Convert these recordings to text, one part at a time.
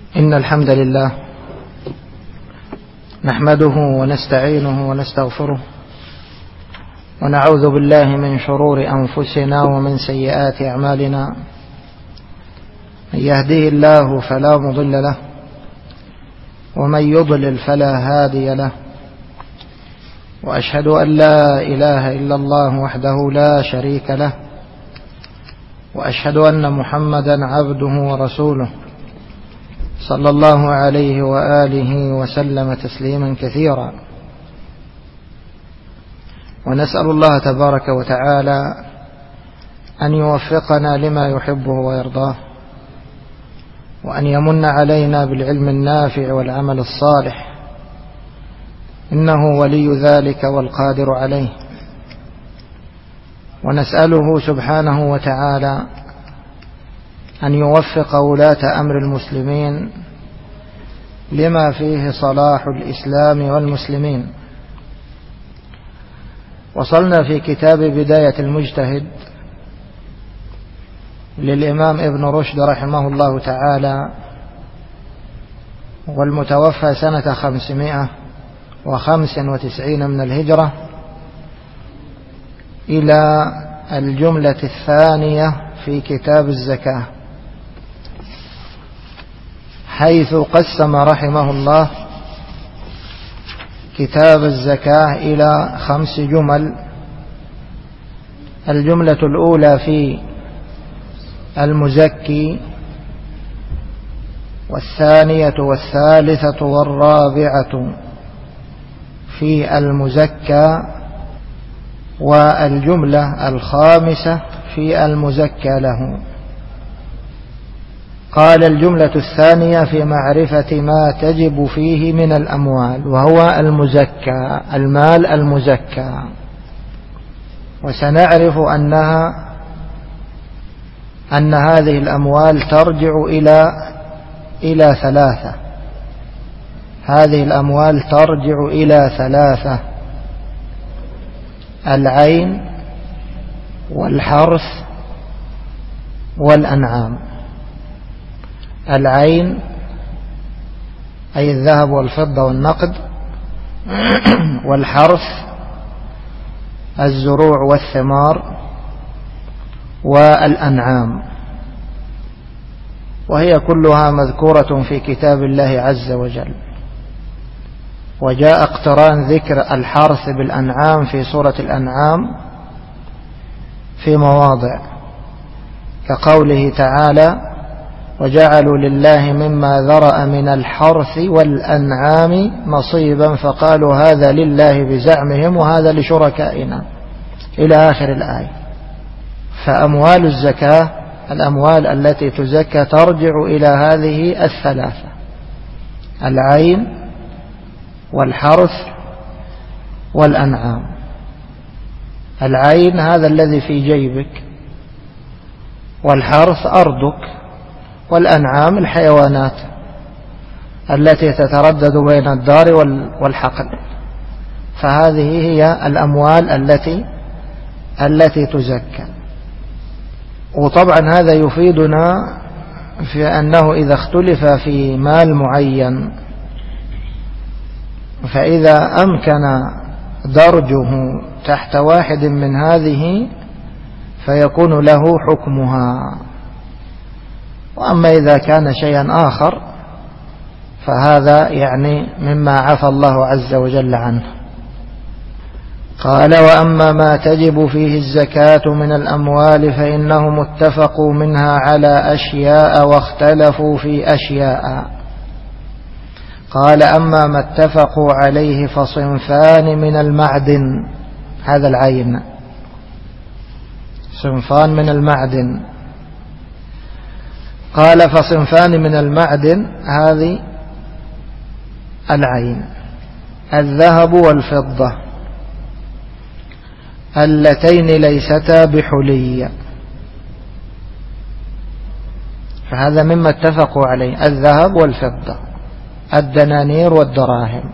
إن الحمد لله نحمده ونستعينه ونستغفره ونعوذ بالله من شرور أنفسنا ومن سيئات أعمالنا. من يهديه الله فلا مضل له ومن يضلل فلا هادي له، وأشهد أن لا إله إلا الله وحده لا شريك له، وأشهد أن محمدا عبده ورسوله صلى الله عليه وآله وسلم تسليما كثيرا. ونسأل الله تبارك وتعالى أن يوفقنا لما يحبه ويرضاه، وأن يمن علينا بالعلم النافع والعمل الصالح، إنه ولي ذلك والقادر عليه. ونسأله سبحانه وتعالى أن يوفق ولاة أمر المسلمين لما فيه صلاح الإسلام والمسلمين. وصلنا في كتاب بداية المجتهد للإمام ابن رشد رحمه الله تعالى، والمتوفى سنة 595 من الهجرة، إلى الجملة الثانية في كتاب الزكاة، حيث قسم رحمه الله كتاب الزكاة إلى 5 جمل. الجملة الأولى في المزكي، والثانية والثالثة والرابعة في المزكى، والجملة الخامسة في المزكى له. قال: الجملة الثانية في معرفة ما تجب فيه من الأموال، وهو المزكى، المال المزكى. وسنعرف أن هذه الأموال ترجع إلى 3. هذه الأموال ترجع إلى 3: العين والحرث والأنعام. العين أي الذهب والفضة والنقد، والحرث الزروع والثمار، والأنعام. وهي كلها مذكورة في كتاب الله عز وجل. وجاء اقتران ذكر الحرث بالأنعام في سورة الأنعام في مواضع، كقوله تعالى: وجعلوا لله مما ذرأ من الحرث والأنعام نصيبا فقالوا هذا لله بزعمهم وهذا لشركائنا، إلى آخر الآية. فأموال الزكاة، الأموال التي تزكى، ترجع إلى هذه 3: العين والحرث والأنعام. العين هذا الذي في جيبك، والحرث أرضك، والأنعام الحيوانات التي تتردد بين الدار والحقل. فهذه هي الأموال التي تزكى. وطبعا هذا يفيدنا في أنه إذا اختلف في مال معين، فإذا أمكن درجه تحت واحد من هذه فيكون له حكمها. وأما إذا كان شيئا آخر فهذا يعني مما عفى الله عز وجل عنه. قال: وأما ما تجب فيه الزكاة من الأموال فإنهم اتفقوا منها على أشياء واختلفوا في أشياء. قال: أما ما اتفقوا عليه فصنفان من المعدن، هذا العين، صنفان من المعدن. قال: فصنفان من المعدن، هذه العين: الذهب والفضة، اللتين ليستا بحلي. فهذا مما اتفقوا عليه: الذهب والفضة، الدنانير والدراهم.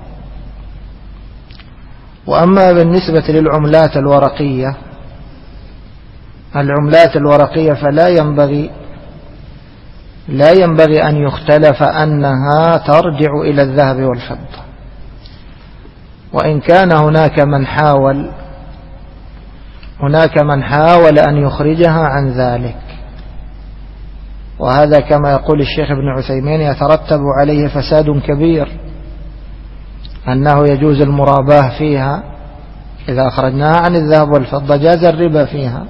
وأما بالنسبة للعملات الورقية، العملات الورقية فلا ينبغي لا ينبغي أن يختلف أنها ترجع إلى الذهب والفضة، وإن كان هناك من حاول أن يخرجها عن ذلك، وهذا كما يقول الشيخ ابن عثيمين يترتب عليه فساد كبير، أنه يجوز المراباة فيها إذا أخرجناها عن الذهب والفضة، جاز الربا فيها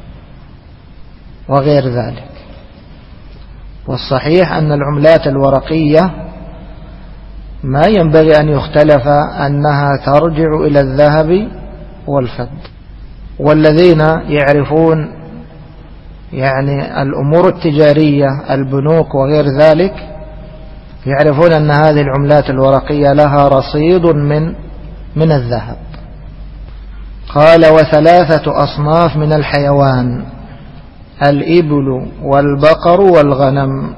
وغير ذلك. والصحيح أن العملات الورقية ما ينبغي أن يختلف أنها ترجع إلى الذهب والفضة. والذين يعرفون يعني الأمور التجارية، البنوك وغير ذلك، يعرفون أن هذه العملات الورقية لها رصيد من الذهب. قال: وثلاثة أصناف من الحيوان: الإبل والبقر والغنم.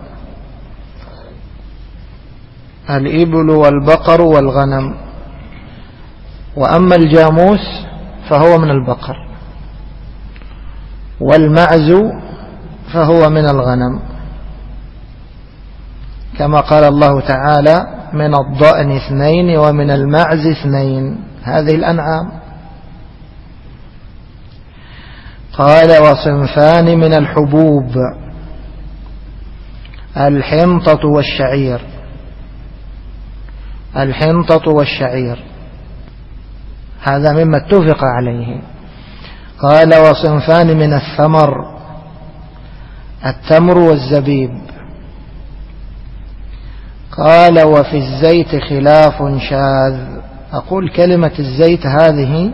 الإبل والبقر والغنم. وأما الجاموس فهو من البقر، والمعز فهو من الغنم، كما قال الله تعالى: من الضأن 2 ومن المعز 2، هذه الأنعام. قال: وصنفان من الحبوب: الحنطة والشعير. الحنطة والشعير هذا مما اتفق عليه. قال: وصنفان من الثمر: التمر والزبيب. قال: وفي الزيت خلاف شاذ. أقول كلمة الزيت هذه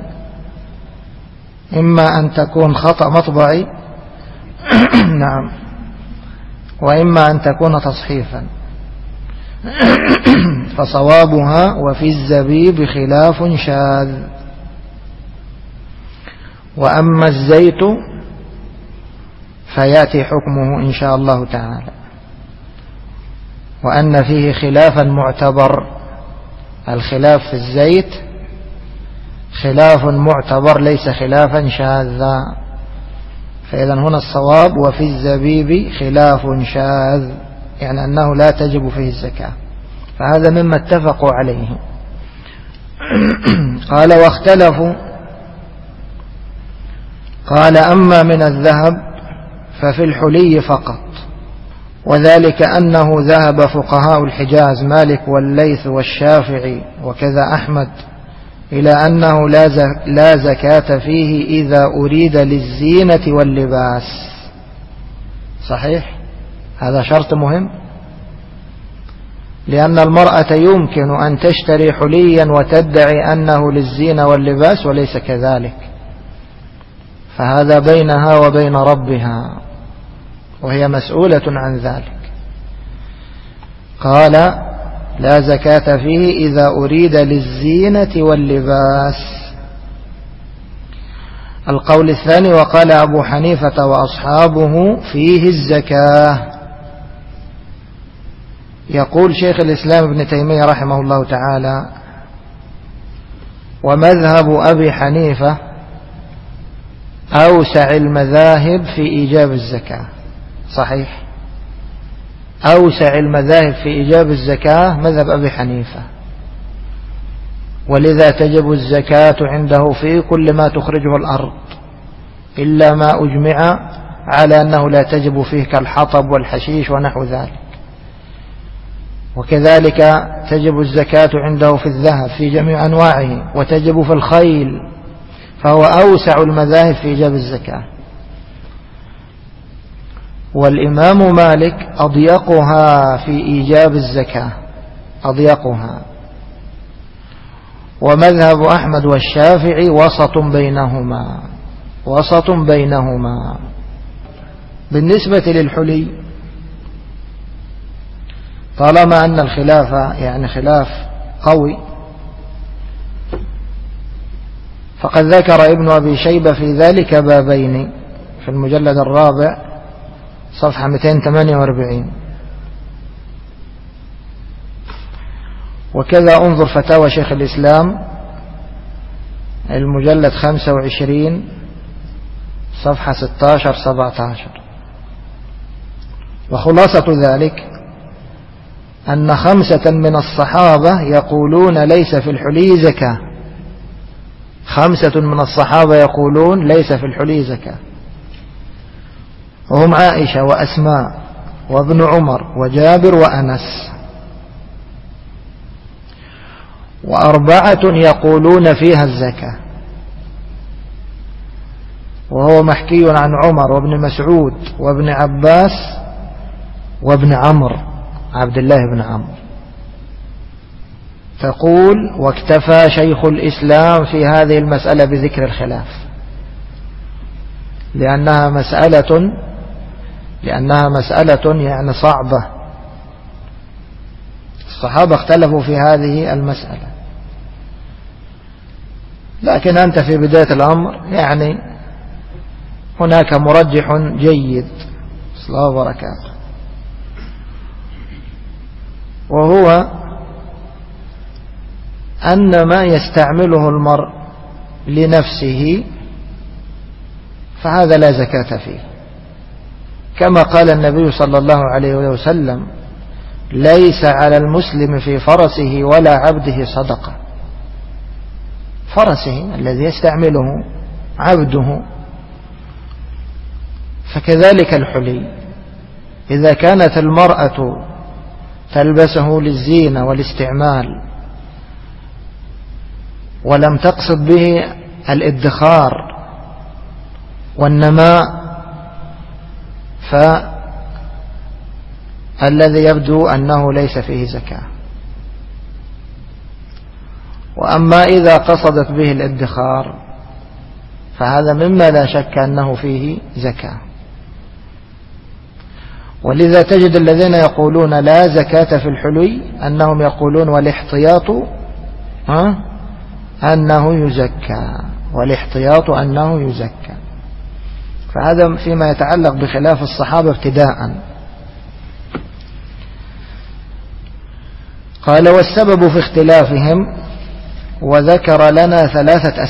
إما أن تكون خطأ مطبعي نعم، وإما أن تكون تصحيفا، فصوابها: وفي الزبيب خلاف شاذ. وأما الزيت فيأتي حكمه إن شاء الله تعالى، وأن فيه خلافا معتبر. الخلاف في الزيت خلاف معتبر ليس خلافا شاذا. فإذا هنا الصواب: وفي الزبيب خلاف شاذ، يعني أنه لا تجب فيه الزكاة، فهذا مما اتفقوا عليه. قال: واختلفوا. قال: أما من الذهب ففي الحلي فقط، وذلك أنه ذهب فقهاء الحجاز مالك والليث والشافعي وكذا أحمد إلى أنه لا زكاة فيه إذا أريد للزينة واللباس. صحيح، هذا شرط مهم، لأن المرأة يمكن أن تشتري حليا وتدعي أنه للزينة واللباس وليس كذلك، فهذا بينها وبين ربها، وهي مسؤولة عن ذلك. قال: لا زكاة فيه إذا أريد للزينة واللباس. القول الثاني: وقال أبو حنيفة وأصحابه فيه الزكاة. يقول شيخ الإسلام ابن تيمية رحمه الله تعالى: ومذهب أبي حنيفة أوسع المذاهب في إيجاب الزكاة. صحيح، أوسع المذاهب في إيجاب الزكاة مذهب أبي حنيفة، ولذا تجب الزكاة عنده في كل ما تخرجه الأرض، إلا ما أجمع على أنه لا تجب فيه كالحطب والحشيش ونحو ذلك. وكذلك تجب الزكاة عنده في الذهب في جميع أنواعه، وتجب في الخيل، فهو أوسع المذاهب في إيجاب الزكاة. والإمام مالك أضيقها في إيجاب الزكاة، أضيقها. ومذهب أحمد والشافعي وسط بينهما، وسط بينهما. بالنسبة للحلي، طالما أن الخلاف يعني خلاف قوي، فقد ذكر ابن أبي شيبة في ذلك بابين في المجلد 4 صفحة 248، وكذا انظر فتاوى شيخ الإسلام المجلد 25 صفحة 16-17. وخلاصة ذلك أن 5 من الصحابة يقولون ليس في الحلي زكاة، 5 من الصحابة يقولون ليس في الحلي زكاة، وهم عائشة وأسماء وابن عمر وجابر وأنس، و4 يقولون فيها الزكاة، وهو محكي عن عمر وابن مسعود وابن عباس وابن عمرو عبد الله بن عمرو. تقول: واكتفى شيخ الإسلام في هذه المسألة بذكر الخلاف، لأنها مسألة يعني صعبة، الصحابة اختلفوا في هذه المسألة، لكن أنت في بداية الأمر يعني هناك مرجح جيد صلى الله وبركاته، وهو أن ما يستعمله المرء لنفسه فهذا لا زكاة فيه، كما قال النبي صلى الله عليه وسلم: ليس على المسلم في فرسه ولا عبده صدقة. فرسه الذي يستعمله عبده، فكذلك الحلي إذا كانت المرأة تلبسه للزينة والاستعمال ولم تقصد به الادخار والنماء، فالذي يبدو أنه ليس فيه زكاة. وأما إذا قصدت به الادخار فهذا مما لا شك أنه فيه زكاة. ولذا تجد الذين يقولون لا زكاة في الحلي أنهم يقولون والاحتياط أنه يزكى، والاحتياط أنه يزكى. فهذا فيما يتعلق بخلاف الصحابة ابتداء. قال: والسبب في اختلافهم، وذكر لنا 3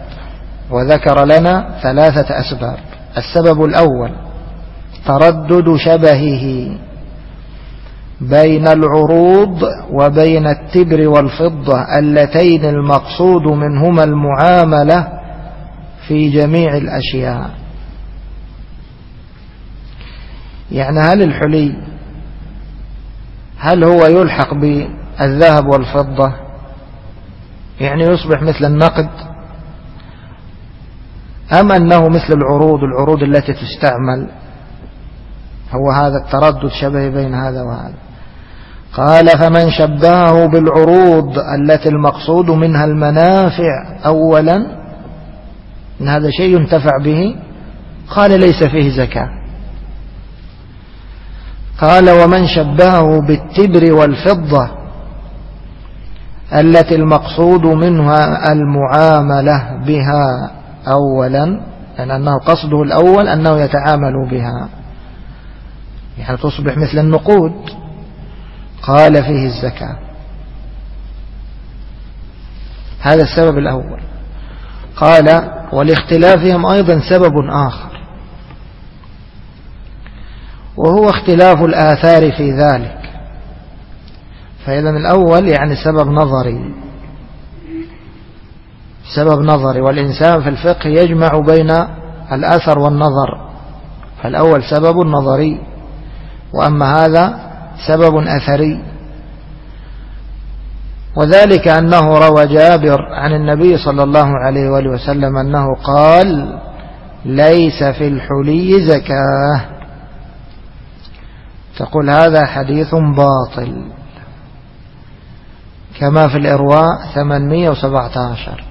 أسباب. السبب الأول تردد شبهه بين العروض وبين التبر والفضة اللتين المقصود منهما المعاملة في جميع الأشياء. يعني هل الحلي هل هو يلحق بالذهب والفضة، يعني يصبح مثل النقد، أم أنه مثل العروض التي تستعمل؟ هو هذا التردد شبه بين هذا وهذا. قال: فمن شبهه بالعروض التي المقصود منها المنافع أولا، إن هذا شيء ينتفع به، قال: ليس فيه زكاة. قال: ومن شبهه بالتبر والفضة التي المقصود منها المعاملة بها أولا، يعني أنه قصده الأول أنه يتعامل بها، يعني تصبح مثل النقود، قال: فيه الزكاة. هذا السبب الأول. قال: ولاختلافهم أيضا سبب آخر، وهو اختلاف الآثار في ذلك. فإذا الأول يعني سبب نظري، والإنسان في الفقه يجمع بين الأثر والنظر، فالأول سبب نظري، وأما هذا سبب أثري. وذلك أنه روى جابر عن النبي صلى الله عليه وآله وسلم أنه قال: ليس في الحلي زكاة. تقول هذا حديث باطل، كما في الإرواء 817.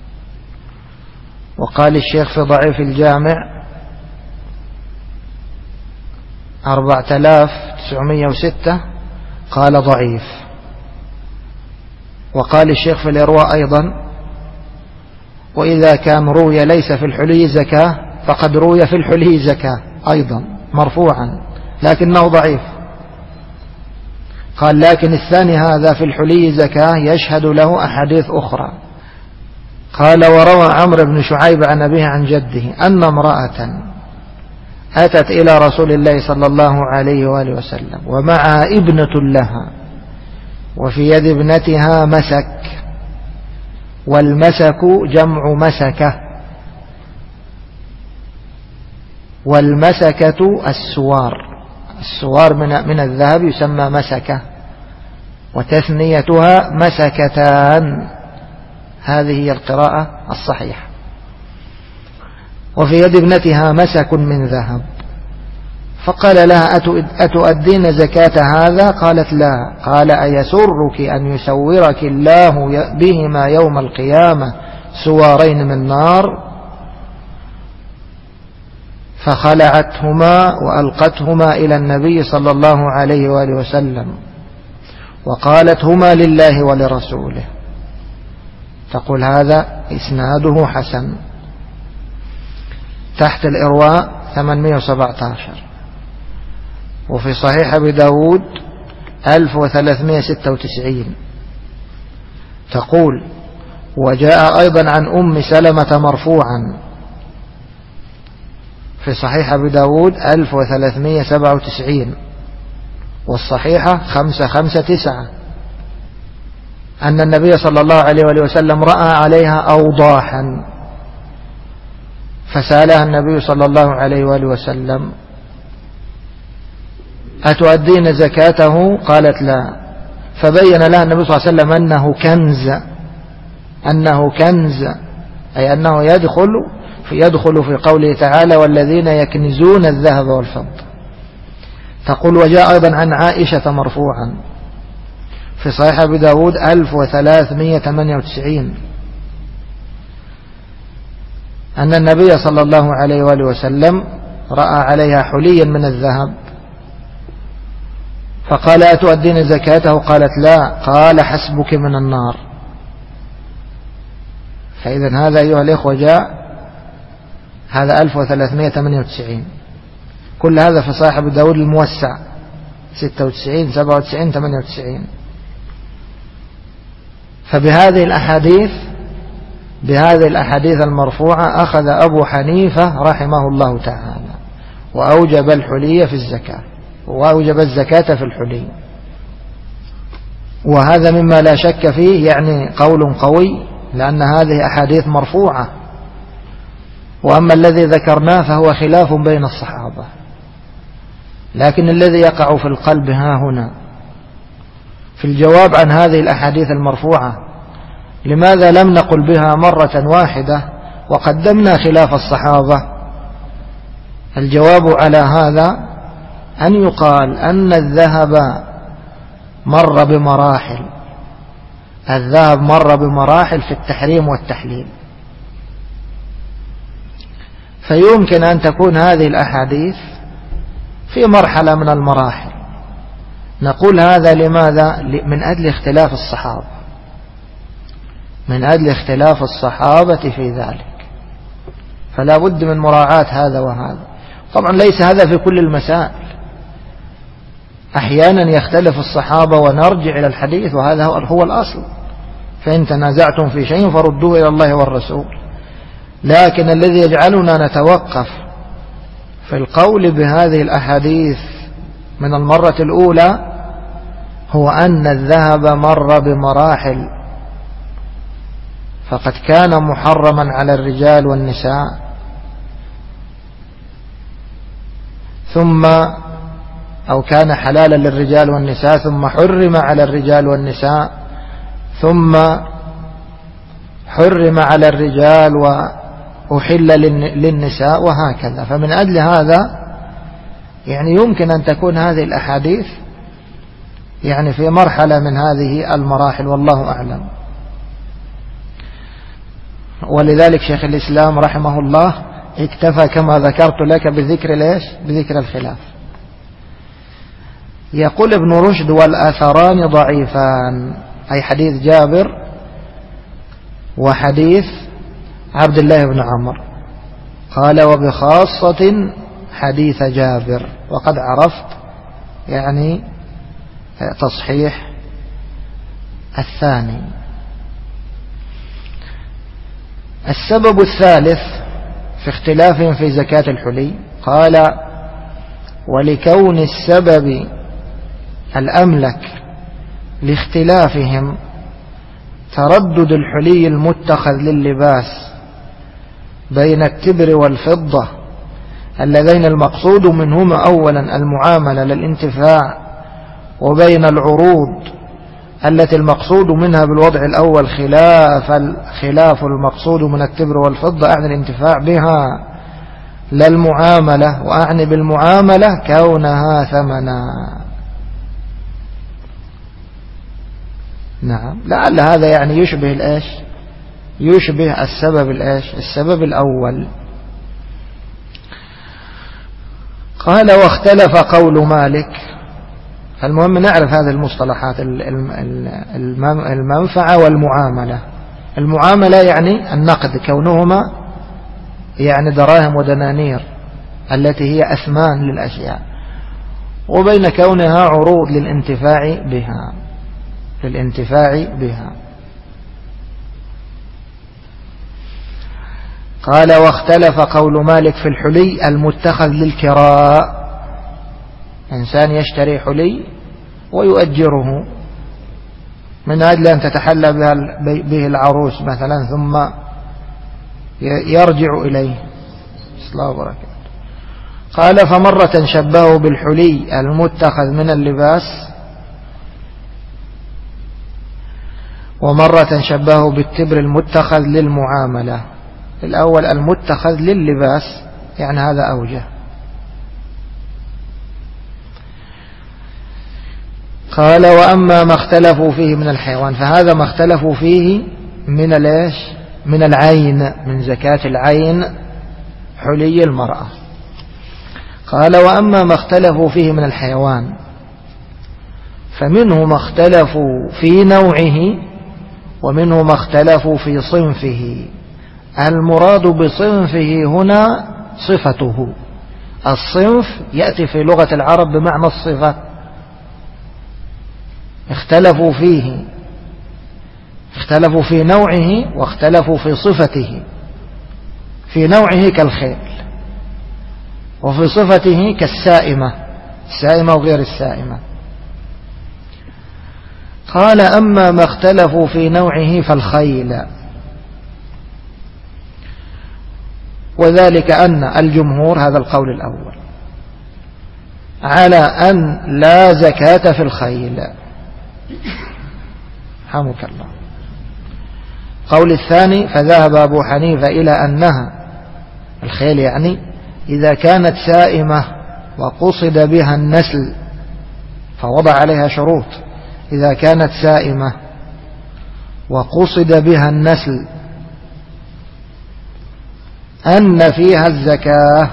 وقال الشيخ في ضعيف الجامع 4906 قال ضعيف. وقال الشيخ في الإرواء أيضا: وإذا كان روي ليس في الحلي زكاة فقد روي في الحلي زكاة أيضا مرفوعا، لكنه ضعيف. قال: لكن الثاني هذا في الحلي زكاة يشهد له أحاديث أخرى. قال: وروى عمرو بن شعيب عن أبيه عن جده أن امرأة أتت إلى رسول الله صلى الله عليه وآله وسلم ومعها ابنة لها، وفي يد ابنتها مسك، والمسك جمع مسكة، والمسكة السوار، السوار من الذهب يسمى مسكة، وتثنيتها مسكتان، هذه هي القراءة الصحيحة. وفي يد ابنتها مسك من ذهب، فقال لها أتؤدين زكاة هذا؟ قالت لا. قال أيسرك أن يسورك الله بهما يوم القيامة سوارين من نار؟ فخلعتهما وألقتهما إلى النبي صلى الله عليه وآله وسلم، وقالت هما لله ولرسوله. تقول هذا إسناده حسن. تحت الإرواء 817. وفي صحيح أبي داود 1396 تقول: وجاء أيضا عن أم سلمة مرفوعا في صحيح أبي داود 1397، والصحيحة 559، أن النبي صلى الله عليه وسلم رأى عليها أوضاحا، فسألها النبي صلى الله عليه وآله وسلم: أتؤدين زكاته؟ قالت لا. فبين لها النبي صلى الله عليه وسلم أنه كنز، أي أنه يدخل في قوله تعالى: والذين يكنزون الذهب والفضة. تقول: وجاء أيضا عن عائشة مرفوعا في صحيح أبي داود 1398 أن النبي صلى الله عليه وآله وسلم رأى عليها حليا من الذهب، فقال: أتؤدين زكاته؟ قالت لا. قال: حسبك من النار. فإذا هذا أيها الإخوة جاء هذا 1398، كل هذا في صحيح أبي داود الموسع 96 97 98. فبهذه الأحاديث المرفوعة أخذ أبو حنيفة رحمه الله تعالى وأوجب الحلي في الزكاة، وأوجب الزكاة في الحلي، وهذا مما لا شك فيه، يعني قول قوي، لأن هذه أحاديث مرفوعة. وأما الذي ذكرناه فهو خلاف بين الصحابة، لكن الذي يقع في القلب ها هنا في الجواب عن هذه الأحاديث المرفوعة، لماذا لم نقل بها مرة واحدة وقدمنا خلاف الصحابة؟ الجواب على هذا أن يقال أن الذهب مر بمراحل، الذهب مر بمراحل في التحريم والتحليل، فيمكن أن تكون هذه الأحاديث في مرحلة من المراحل. نقول هذا لماذا؟ من أجل اختلاف الصحابة، من أجل اختلاف الصحابة في ذلك، فلا بد من مراعاة هذا وهذا. طبعا ليس هذا في كل المسائل، أحيانا يختلف الصحابة ونرجع إلى الحديث، وهذا هو الأصل. فإن تنازعتم في شيء فردوه إلى الله والرسول. لكن الذي يجعلنا نتوقف في القول بهذه الأحاديث من المرة الأولى هو أن الذهب مر بمراحل، فقد كان محرما على الرجال والنساء، أو كان حلالا للرجال والنساء، ثم حرم على الرجال والنساء، ثم حرم على الرجال وأحل للنساء، وهكذا. فمن أجل هذا يعني يمكن أن تكون هذه الأحاديث يعني في مرحلة من هذه المراحل، والله أعلم. ولذلك شيخ الإسلام رحمه الله اكتفى كما ذكرت لك بذكر الخلاف. يقول ابن رشد: والآثران ضعيفان، أي حديث جابر وحديث عبد الله بن عمرو. قال: وبخاصة حديث جابر. وقد عرفت يعني تصحيح الثاني. السبب الثالث في اختلافهم في زكاة الحلي، قال: ولكون السبب الأملك لاختلافهم تردد الحلي المتخذ لللباس بين التبر والفضة اللذين المقصود منهما أولا المعاملة للانتفاع، وبين العروض التي المقصود منها بالوضع الأول خلاف المقصود من التبر والفضة أعني الانتفاع بها لا المعاملة، وأعني بالمعاملة كونها ثمنا. نعم، لعل هذا يعني يشبه الإيش؟ يشبه السبب الإيش؟ السبب الأول. قال واختلف قول مالك. المهم نعرف هذه المصطلحات، المنفعة والمعاملة. المعاملة يعني النقد، كونهما يعني دراهم ودنانير التي هي أثمان للأشياء، وبين كونها عروض للانتفاع بها. قال واختلف قول مالك في الحلي المتخذ للكراء. إنسان يشتري حلي ويؤجره من أجل أن تتحلى به العروس مثلا، ثم يرجع إليه. صلى الله عليه وسلم. قال فمرة شبهه بالحلي المتخذ من اللباس، ومرة شبهه بالتبر المتخذ للمعاملة. الأول المتخذ لللباس يعني هذا أوجه. قال وأما ما اختلفوا فيه من الحيوان، فهذا ما اختلفوا فيه من الإيش؟ من العين، من زكاة العين حلي المرأة. قال وأما ما اختلفوا فيه من الحيوان فمنه ما اختلفوا في نوعه، ومنه ما اختلفوا في صنفه. المراد بصنفه هنا صفته. الصنف يأتي في لغة العرب بمعنى الصفة. اختلفوا في نوعه واختلفوا في صفته. في نوعه كالخيل، وفي صفته كالسائمة، السائمة وغير السائمة. قال أما ما اختلفوا في نوعه فالخيل، وذلك أن الجمهور، هذا القول الأول، على أن لا زكاة في الخيل. حمك الله. قول الثاني فذهب أبو حنيفة إلى أنها الخيل يعني إذا كانت سائمة وقصد بها النسل، فوضع عليها شروط. إذا كانت سائمة وقصد بها النسل أن فيها الزكاة.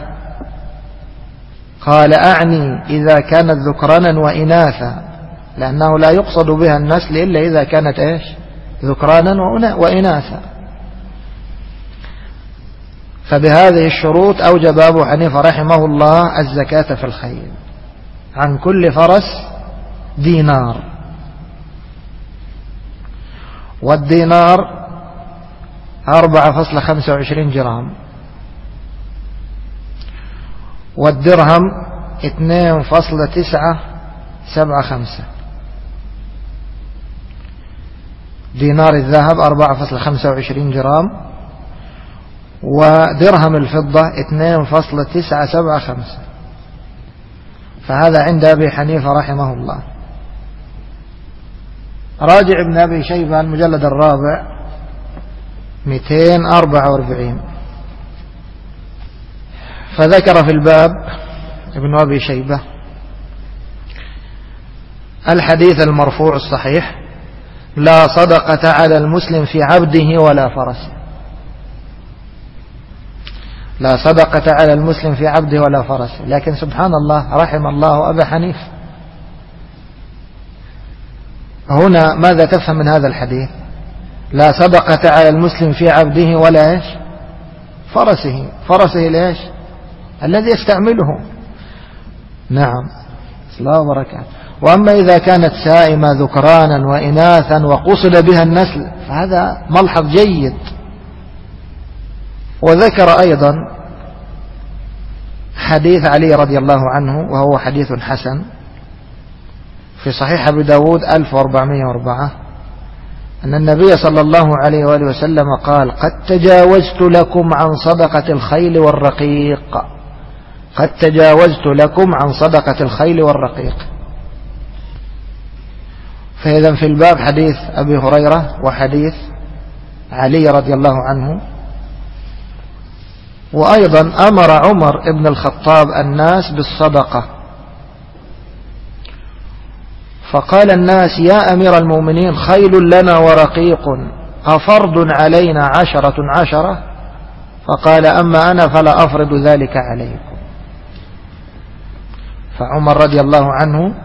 قال أعني إذا كانت ذكرانا وإناثا، لأنه لا يقصد بها النسل إلا إذا كانت إيش؟ ذكرانا وإناثا. فبهذه الشروط أوجب أبو حنيفة رحمه الله الزكاة في الخيل عن كل فرس دينار، والدينار 4.25 جرام، والدرهم 2.975. دينار الذهب 4.25 جرام، ودرهم الفضة 2.975. فهذا عند أبي حنيفة رحمه الله. راجع ابن أبي شيبة المجلد الرابع 244. فذكر في الباب ابن أبي شيبة الحديث المرفوع الصحيح: لا صدقة على المسلم في عبده ولا فرسه. لا صدقة على المسلم في عبده ولا فرسه. لكن سبحان الله، رحم الله أبا حنيفة. هنا ماذا تفهم من هذا الحديث؟ لا صدقة على المسلم في عبده ولا إيش؟ فرسه. فرسه ليش؟ الذي يستعمله. نعم، صلى الله وبركاته. وأما إذا كانت سائمة ذكرانا وإناثا وقصد بها النسل فهذا ملحظ جيد. وذكر أيضا حديث علي رضي الله عنه وهو حديث حسن في صحيح أبي داود 1404 أن النبي صلى الله عليه وآله وسلم قال: قد تجاوزت لكم عن صدقة الخيل والرقيق. قد تجاوزت لكم عن صدقة الخيل والرقيق. فإذا في الباب حديث أبي هريرة وحديث علي رضي الله عنه. وأيضا أمر عمر بن الخطاب الناس بالصدقة، فقال الناس: يا أمير المؤمنين، خيل لنا ورقيق، أفرض علينا 10 فقال: أما أنا فلا أفرض ذلك عليكم. فعمر رضي الله عنه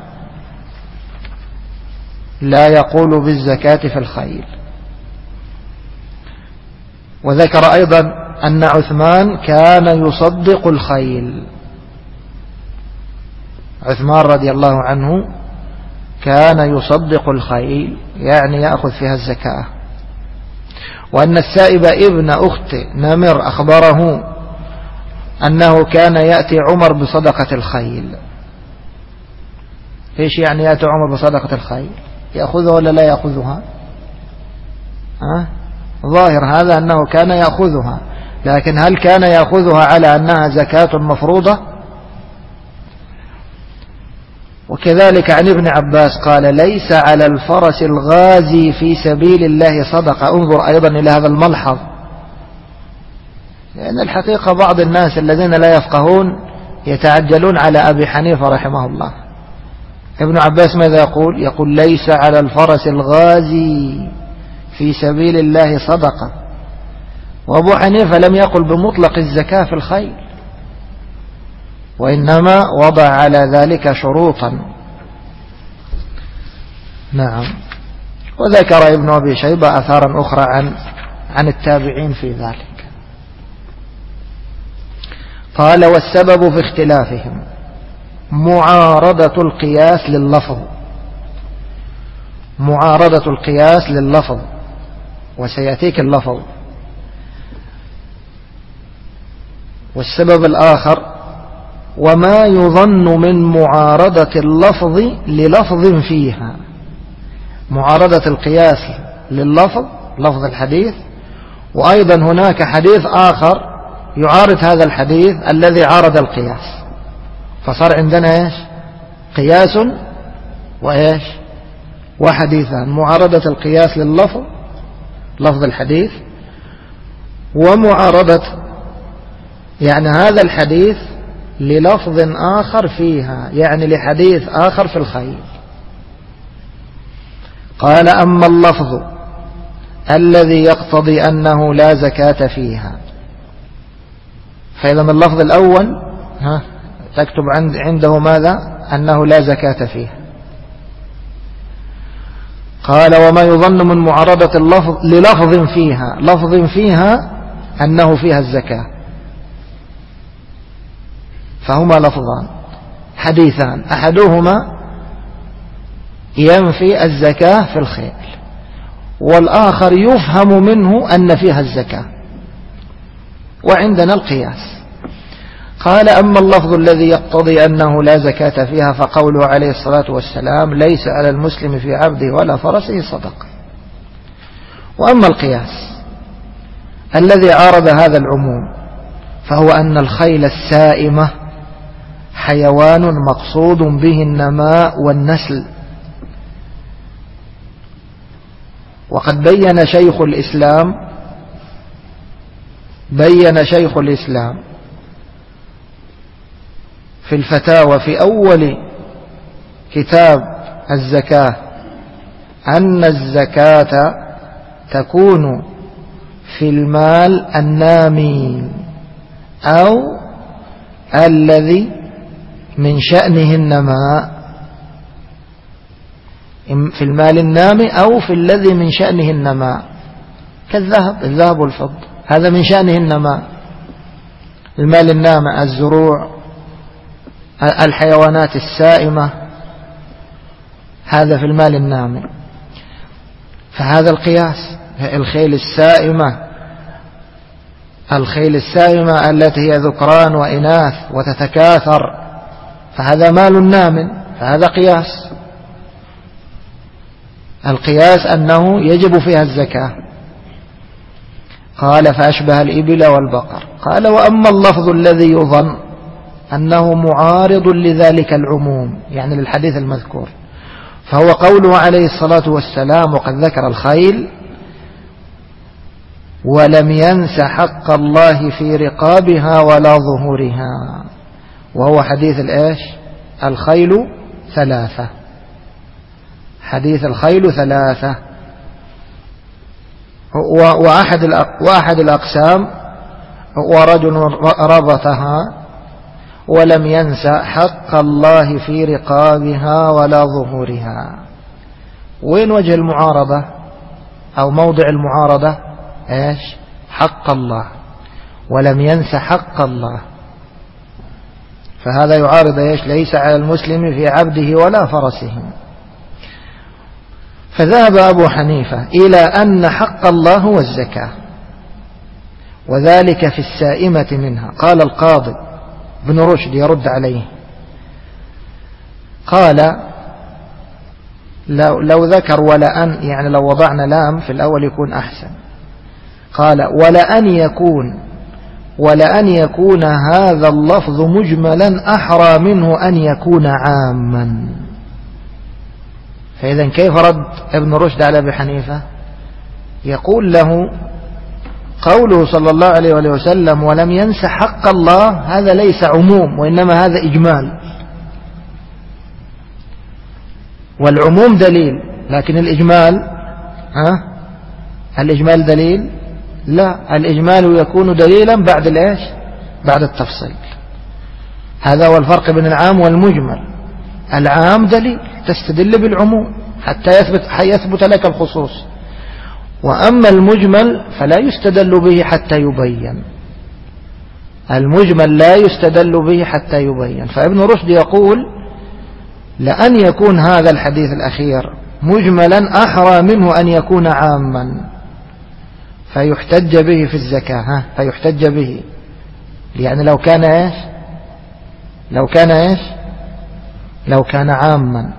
لا يقول بالزكاة في الخيل. وذكر أيضا أن عثمان كان يصدق الخيل. عثمان رضي الله عنه كان يصدق الخيل، يعني يأخذ فيها الزكاة. وأن السائب ابن أخت نمر أخبره أنه كان يأتي عمر بصدقة الخيل. إيش يعني يأتي عمر بصدقة الخيل؟ يأخذها ولا لا يأخذها؟ ظاهر هذا أنه كان يأخذها، لكن هل كان يأخذها على أنها زكاة مفروضة؟ وكذلك عن ابن عباس قال: ليس على الفرس الغازي في سبيل الله صدقة. انظر أيضا إلى هذا الملحظ، لأن الحقيقة بعض الناس الذين لا يفقهون يتعجلون على أبي حنيفة رحمه الله. ابن عباس ماذا يقول؟ يقول: ليس على الفرس الغازي في سبيل الله صدقة. وأبو حنيفة لم يقل بمطلق الزكاة في الخيل، وإنما وضع على ذلك شروطا. نعم. وذكر ابن أبي شيبة آثارا أخرى عن التابعين في ذلك. قال: والسبب في اختلافهم معارضة القياس لللفظ. معارضة القياس لللفظ، وسيأتيك اللفظ. والسبب الآخر: وما يظن من معارضة اللفظ للفظ فيها. معارضة القياس لللفظ، لفظ الحديث، وأيضا هناك حديث آخر يعارض هذا الحديث الذي عارض القياس، فصار عندنا إيش؟ قياس وإيش؟ وحديثان. معارضة القياس لللفظ، لفظ الحديث، ومعارضة يعني هذا الحديث للفظ آخر فيها، يعني لحديث آخر في الخيل. قال: أما اللفظ الذي يقتضي أنه لا زكاة فيها. فإذا من اللفظ الأول تكتب عنده ماذا؟ أنه لا زكاة فيها. قال: وما يظن من معارضة اللفظ للفظ فيها، لفظ فيها أنه فيها الزكاة. فهما لفظان حديثان، أحدهما ينفي الزكاة في الخيل، والآخر يفهم منه أن فيها الزكاة، وعندنا القياس. قال: أما اللفظ الذي يقتضي أنه لا زكاة فيها فقوله عليه الصلاة والسلام: ليس على المسلم في عبده ولا فرسه صدقة. وأما القياس الذي عارض هذا العموم فهو أن الخيل السائمة حيوان مقصود به النماء والنسل. وقد بين شيخ الإسلام في الفتاوى في أول كتاب الزكاة أن الزكاة تكون في المال النامي أو الذي من شأنه النماء، في المال النامي أو في الذي من شأنه النماء، الذهب والفضة، هذا من شأنه النماء. المال النامي الزروع، الحيوانات السائمة، هذا في المال النامي. فهذا القياس، الخيل السائمة الخيل السائمة التي هي ذكران وإناث وتتكاثر، فهذا مال نام، فهذا قياس. القياس أنه يجب فيها الزكاة. قال فأشبه الإبل والبقر. قال وأما اللفظ الذي يظن أنه معارض لذلك العموم، يعني للحديث المذكور، فهو قوله عليه الصلاة والسلام وقد ذكر الخيل ولم ينس حق الله في رقابها ولا ظهورها، وهو حديث الإيش؟ الخيل ثلاثة. حديث الخيل ثلاثة. وأحد الأقسام ورجل ربطها ولم ينس حق الله في رقابها ولا ظهورها. وين وجه المعارضة أو موضع المعارضة؟ إيش؟ حق الله، ولم ينس حق الله، فهذا يعارض إيش؟ ليس على المسلم في عبده ولا فرسه. فذهب أبو حنيفة إلى أن حق الله هو الزكاة، وذلك في السائمة منها. قال القاضي ابن رشد يرد عليه، قال لو ذكر ولأن، يعني لو وضعنا لام في الأول يكون أحسن. قال ولأن يكون هذا اللفظ مجملا أحرى منه أن يكون عاما. فإذا كيف رد ابن رشد على أبي حنيفة؟ يقول له قوله صلى الله عليه وسلم ولم ينس حق الله، هذا ليس عموم، وإنما هذا إجمال. والعموم دليل، لكن الإجمال الإجمال دليل؟ لا، الإجمال يكون دليلا بعد الإيش؟ بعد التفصيل. هذا هو الفرق بين العام والمجمل. العام دليل تستدل بالعموم حتى يثبت لك الخصوص، وأما المجمل فلا يستدل به حتى يبين. المجمل لا يستدل به حتى يبين. فابن رشد يقول لأن يكون هذا الحديث الأخير مجملا أحرى منه أن يكون عاما، فيحتج به في الزكاة. فيحتج به، يعني لو كان إيش؟ لو كان عاما.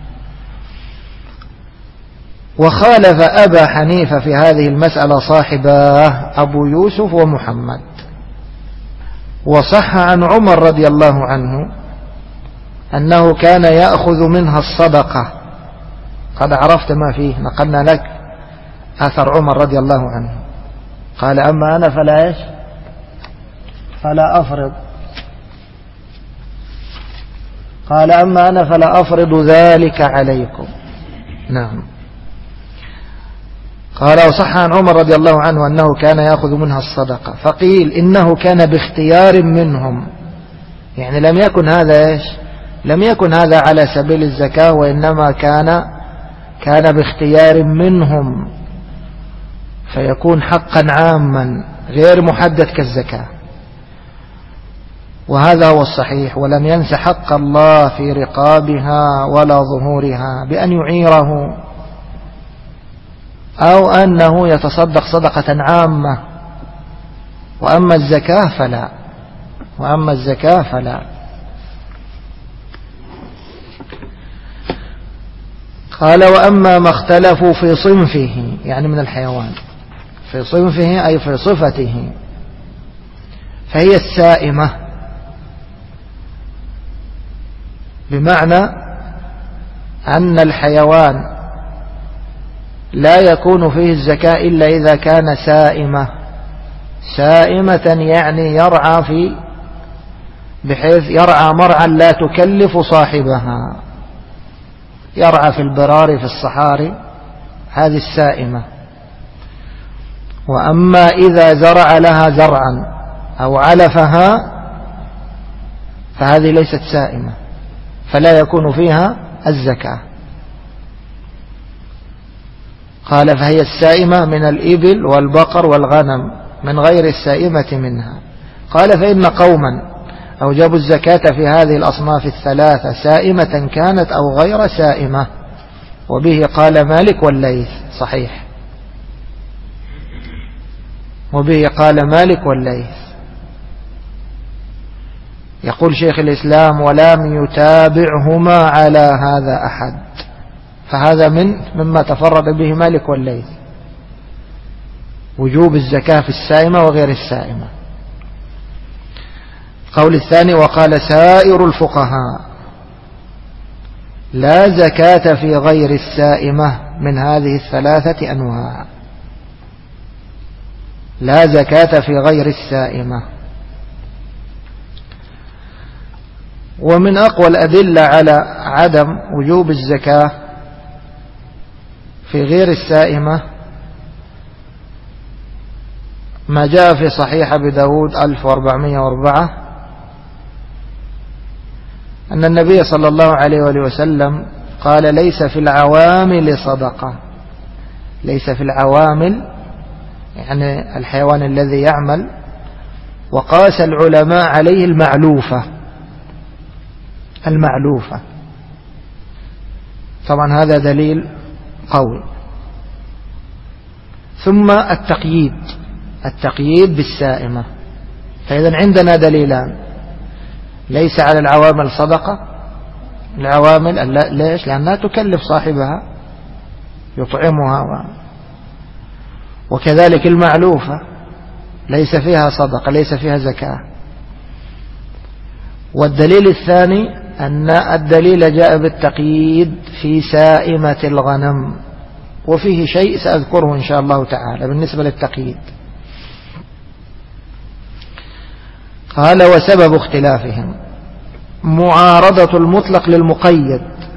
وخالف أبا حنيفة في هذه المسألة صاحباه أبو يوسف ومحمد. وصح عن عمر رضي الله عنه أنه كان يأخذ منها الصدقة. قد عرفت ما فيه، نقلنا لك أثر عمر رضي الله عنه. قال أما أنا فلا إيش؟ فلا أفرض. قال أما أنا فلا أفرض ذلك عليكم. نعم. قال وصح عن عمر رضي الله عنه أنه كان يأخذ منها الصدقة، فقيل إنه كان باختيار منهم، يعني لم يكن هذا إيش؟ لم يكن هذا على سبيل الزكاة، وإنما كان باختيار منهم، فيكون حقا عاما غير محدد كالزكاة. وهذا هو الصحيح. ولم ينس حق الله في رقابها ولا ظهورها بأن يعيره أو أنه يتصدق صدقة عامة. وأما الزكاة فلا. قال وأما ما اختلفوا في صنفه، يعني من الحيوان، في صنفه أي في صفته، فهي السائمة، بمعنى أن الحيوان لا يكون فيه الزكاة إلا إذا كان سائمة، يعني يرعى بحيث يرعى مرعى لا تكلف صاحبها، يرعى في البرار في الصحاري، هذه السائمة. وأما إذا زرع لها زرعا أو علفها فهذه ليست سائمة، فلا يكون فيها الزكاة. قال فهي السائمة من الإبل والبقر والغنم من غير السائمة منها. قال فإن قوما أوجبوا الزكاة في هذه الأصناف الثلاثة سائمة كانت أو غير سائمة، وبه قال مالك والليث. صحيح. وبه قال مالك والليث. يقول شيخ الإسلام ولم يتابعهما على هذا أحد، فهذا مما تفرد به مالك والليث، وجوب الزكاة في السائمة وغير السائمة. القول الثاني وقال سائر الفقهاء لا زكاة في غير السائمة من هذه الثلاثة أنواع، لا زكاة في غير السائمة. ومن أقوى الأدلة على عدم وجوب الزكاة في غير السائمة ما جاء في صحيح أبي داود 1404 أن النبي صلى الله عليه وآله وسلم قال ليس في العوامل صدقة. ليس في العوامل يعني الحيوان الذي يعمل، وقاس العلماء عليه المعلوفة. المعلوفة طبعا هذا دليل قوي. ثم التقييد بالسائمة. فإذا عندنا دليلان، ليس على العوامل صدقة. العوامل ليش؟ لأنها تكلف صاحبها يطعمها وكذلك المعلوفة ليس فيها صدقة، ليس فيها زكاة. والدليل الثاني أن الدليل جاء بالتقييد في سائمة الغنم، وفيه شيء سأذكره إن شاء الله تعالى بالنسبة للتقييد. قال وسبب اختلافهم معارضة المطلق للمقيد.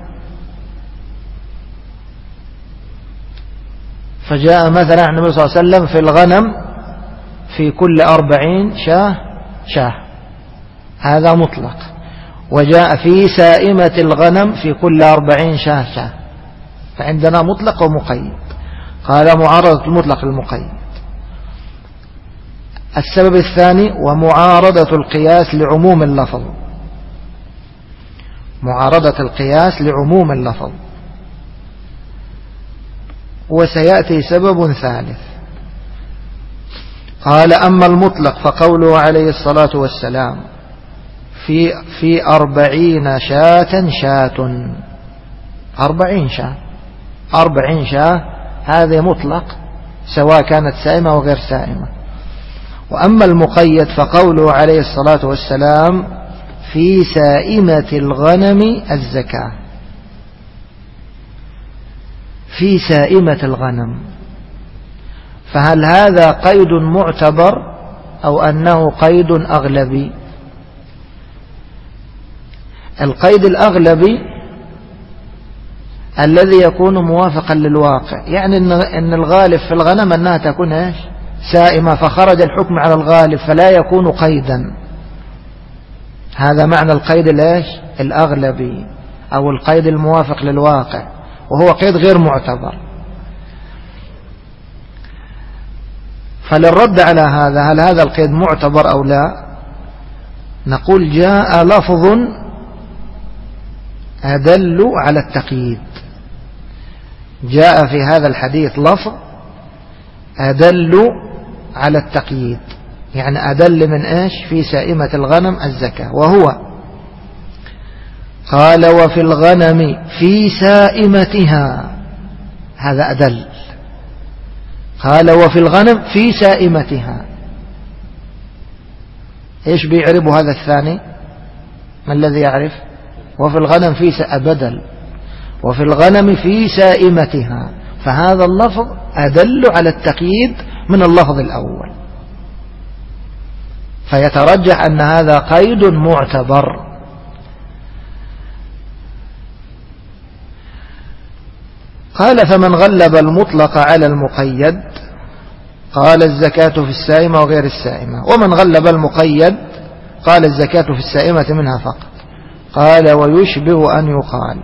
فجاء مثلا النبي صلى الله عليه وسلم في الغنم في كل 40 شاة، هذا مطلق. وجاء في سائمة الغنم في كل 40 شاة. فعندنا مطلق ومقيد. قال معارضة المطلق للمقيد. السبب الثاني ومعارضة القياس لعموم اللفظ. معارضة القياس لعموم اللفظ. وسيأتي سبب ثالث. قال أما المطلق فقوله عليه الصلاة والسلام في 40 شاة 40 شاة هذا مطلق سواء كانت سائمة وغير سائمة. وأما المقيد فقوله عليه الصلاة والسلام في سائمة الغنم الزكاة. في سائمة الغنم، فهل هذا قيد معتبر أو أنه قيد أغلبي؟ القيد الأغلبي الذي يكون موافقا للواقع، يعني أن الغالب في الغنم أنها تكون سائمة، فخرج الحكم على الغالب فلا يكون قيدا. هذا معنى القيد الأغلبي أو القيد الموافق للواقع، وهو قيد غير معتبر. فللرد على هذا هل هذا القيد معتبر أو لا، نقول جاء لفظ أدل على التقييد. جاء في هذا الحديث لفظ أدل على التقييد، يعني أدل من في سائمة الغنم الزكاة، وهو قال وفي الغنم في سائمتها. هذا أدل. قال وفي الغنم في سائمتها. إيش بيعرب هذا الثاني؟ ما الذي يعرف؟ وفي الغنم في بدل، وفي الغنم في سائمتها. فهذا اللفظ أدل على التقييد من اللفظ الأول، فيترجح أن هذا قيد معتبر. قال فمن غلب المطلق على المقيد قال الزكاة في السائمة وغير السائمة، ومن غلب المقيد قال الزكاة في السائمة منها فقط. قال ويشبه أن يقال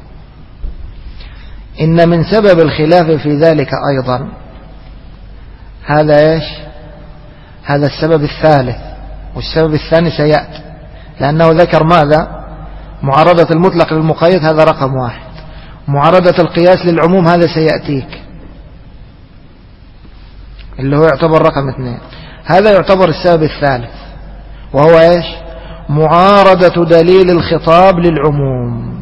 إن من سبب الخلاف في ذلك أيضا هذا هذا السبب الثالث، والسبب الثاني سيأتي، لأنه ذكر ماذا؟ معارضة المطلق للمقيد، هذا رقم 1. معارضة القياس للعموم هذا سيأتيك. اللي هو يعتبر رقم 2. هذا يعتبر السبب الثالث، وهو إيش؟ معارضة دليل الخطاب للعموم.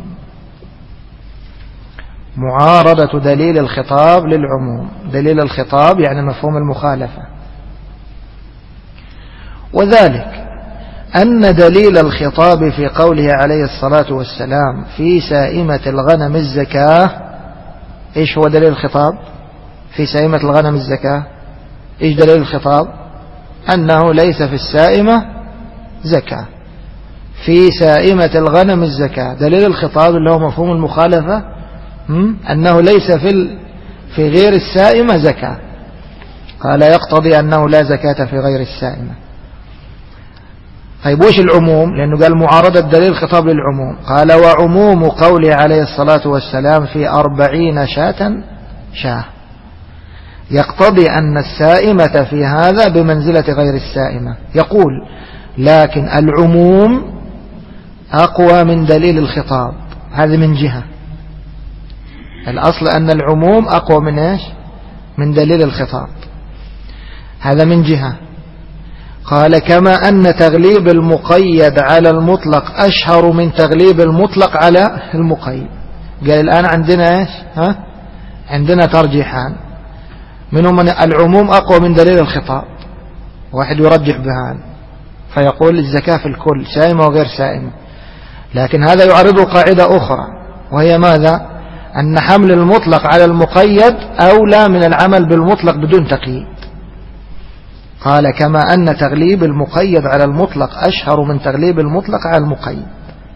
معارضة دليل الخطاب للعموم. دليل الخطاب يعني مفهوم المخالفة، وذلك أن دليل الخطاب في قوله عليه الصلاة والسلام في سائمة الغنم الزكاة. إيش هو دليل الخطاب في سائمة الغنم الزكاة؟ إيش دليل الخطاب؟ أنه ليس في السائمة زكاة. في سائمة الغنم الزكاة. دليل الخطاب اللي هو مفهوم المخالفة أنه ليس في غير السائمة زكاة. قال يقتضي أنه لا زكاة في غير السائمة. طيب وش العموم؟ لأنه قال معارضة دليل الخطاب للعموم. قال وعموم قوله عليه الصلاة والسلام في 40 شاة يقتضي أن السائمة في هذا بمنزلة غير السائمة. يقول لكن العموم أقوى من دليل الخطاب. هذا من جهة. الأصل أن العموم أقوى من إيش؟ من دليل الخطاب. هذا من جهة. قال كما أن تغليب المقيد على المطلق أشهر من تغليب المطلق على المقيد. قال الآن عندنا إيش؟ عندنا ترجيحان، منهم من العموم أقوى من دليل الخطاب. واحد يرجح بهان فيقول الزكاة في الكل سائمة وغير سائمة، لكن هذا يعرض قاعدة أخرى، وهي ماذا؟ أن حمل المطلق على المقيد أولى من العمل بالمطلق بدون تقييد. قال كما أن تغليب المقيد على المطلق أشهر من تغليب المطلق على المقيد.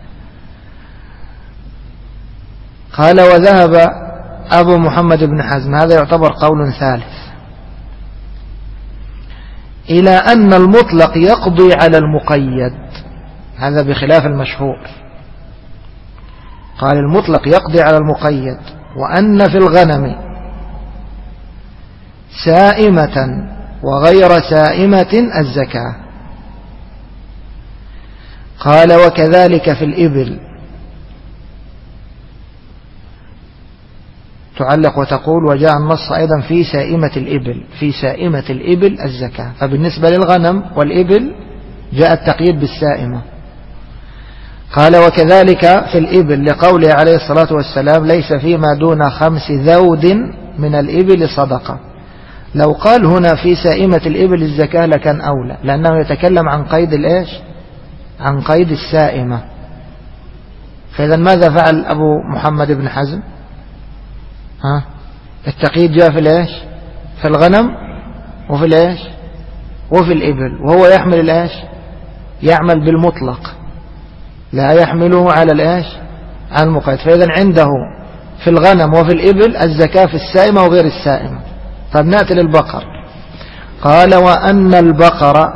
قال وذهب أبو محمد بن حزم، هذا يعتبر قول ثالث، إلى أن المطلق يقضي على المقيد. هذا بخلاف المشهور. قال المطلق يقضي على المقيد، وأن في الغنم سائمة وغير سائمة الزكاة. قال وكذلك في الإبل. تعلق وتقول وجاء النص أيضا في سائمة الإبل. في سائمة الإبل الزكاة. فبالنسبة للغنم والإبل جاء التقييد بالسائمة. قال وكذلك في الإبل لقوله عليه الصلاة والسلام ليس فيما دون 5 ذود من الإبل صدقة. لو قال هنا في سائمة الإبل الزكاة لكان أولى، لأنه يتكلم عن قيد الإيش؟ عن قيد السائمة. فإذا ماذا فعل أبو محمد بن حزم؟ التقييد جاء في الإيش؟ في الغنم وفي الإيش؟ وفي الإبل، وهو يحمل الإيش؟ يعمل بالمطلق، لا يحمله على الإيش؟ على المقيد. فإذا عنده في الغنم وفي الإبل الزكاة في السائمة وغير السائمة. طب نأتي للبقر. قال وأن البقر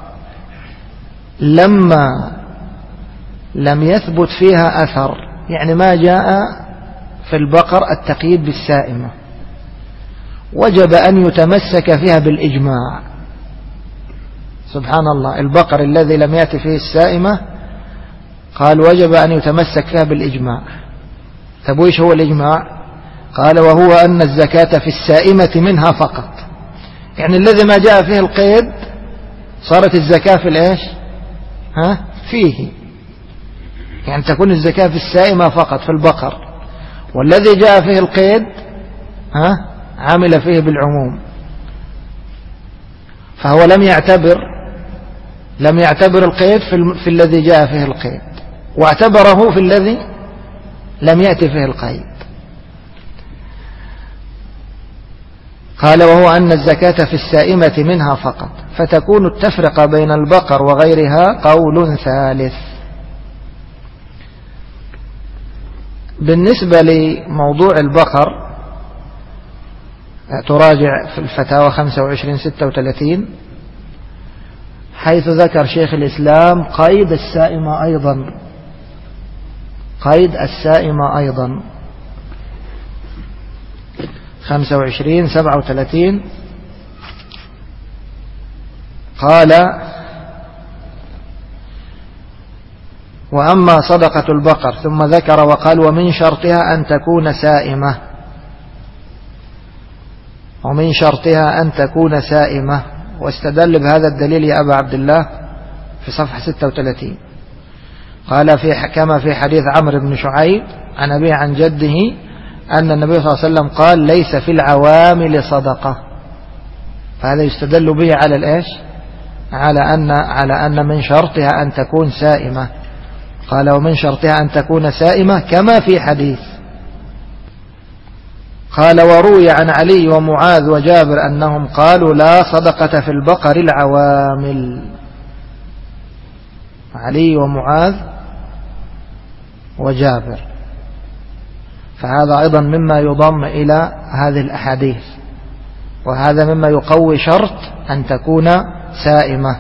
لما لم يثبت فيها أثر، يعني ما جاء في البقر التقييد بالسائمة، وجب أن يتمسك فيها بالإجماع. سبحان الله، البقر الذي لم يأتي فيه السائمة قال وجب أن يتمسك فيها بالإجماع. طب وإيش هو الإجماع؟ قال وهو أن الزكاة في السائمة منها فقط، يعني الذي ما جاء فيه القيد صارت الزكاة في الإيش؟ فيه، يعني تكون الزكاة في السائمة فقط في البقر، والذي جاء فيه القيد عمل فيه بالعموم. فهو لم يعتبر القيد في الذي جاء فيه القيد، واعتبره في الذي لم يأتي فيه القيد. قال وهو أن الزكاة في السائمة منها فقط، فتكون التفرقة بين البقر وغيرها قول ثالث. بالنسبة لموضوع البقر تراجع في الفتاوى 25-36 حيث ذكر شيخ الإسلام قيد السائمة أيضا، قيد السائمة أيضا 25-37. قال وأما صدقة البقر، ثم ذكر وقال ومن شرطها أن تكون سائمة. ومن شرطها أن تكون سائمة. واستدل بهذا الدليل يا أبا عبد الله في صفحة 36. قال كما في حديث عمرو بن شعيب عن أبيه عن جده أن النبي صلى الله عليه وسلم قال ليس في العوامل صدقة. فهذا يستدل به على الإيش؟ على أن من شرطها أن تكون سائمة. قال ومن شرطها أن تكون سائمة كما في حديث. قال وروي عن علي ومعاذ وجابر أنهم قالوا لا صدقة في البقر العوامل. علي ومعاذ وجابر، فهذا أيضا مما يضم إلى هذه الأحاديث، وهذا مما يقوي شرط أن تكون سائمة.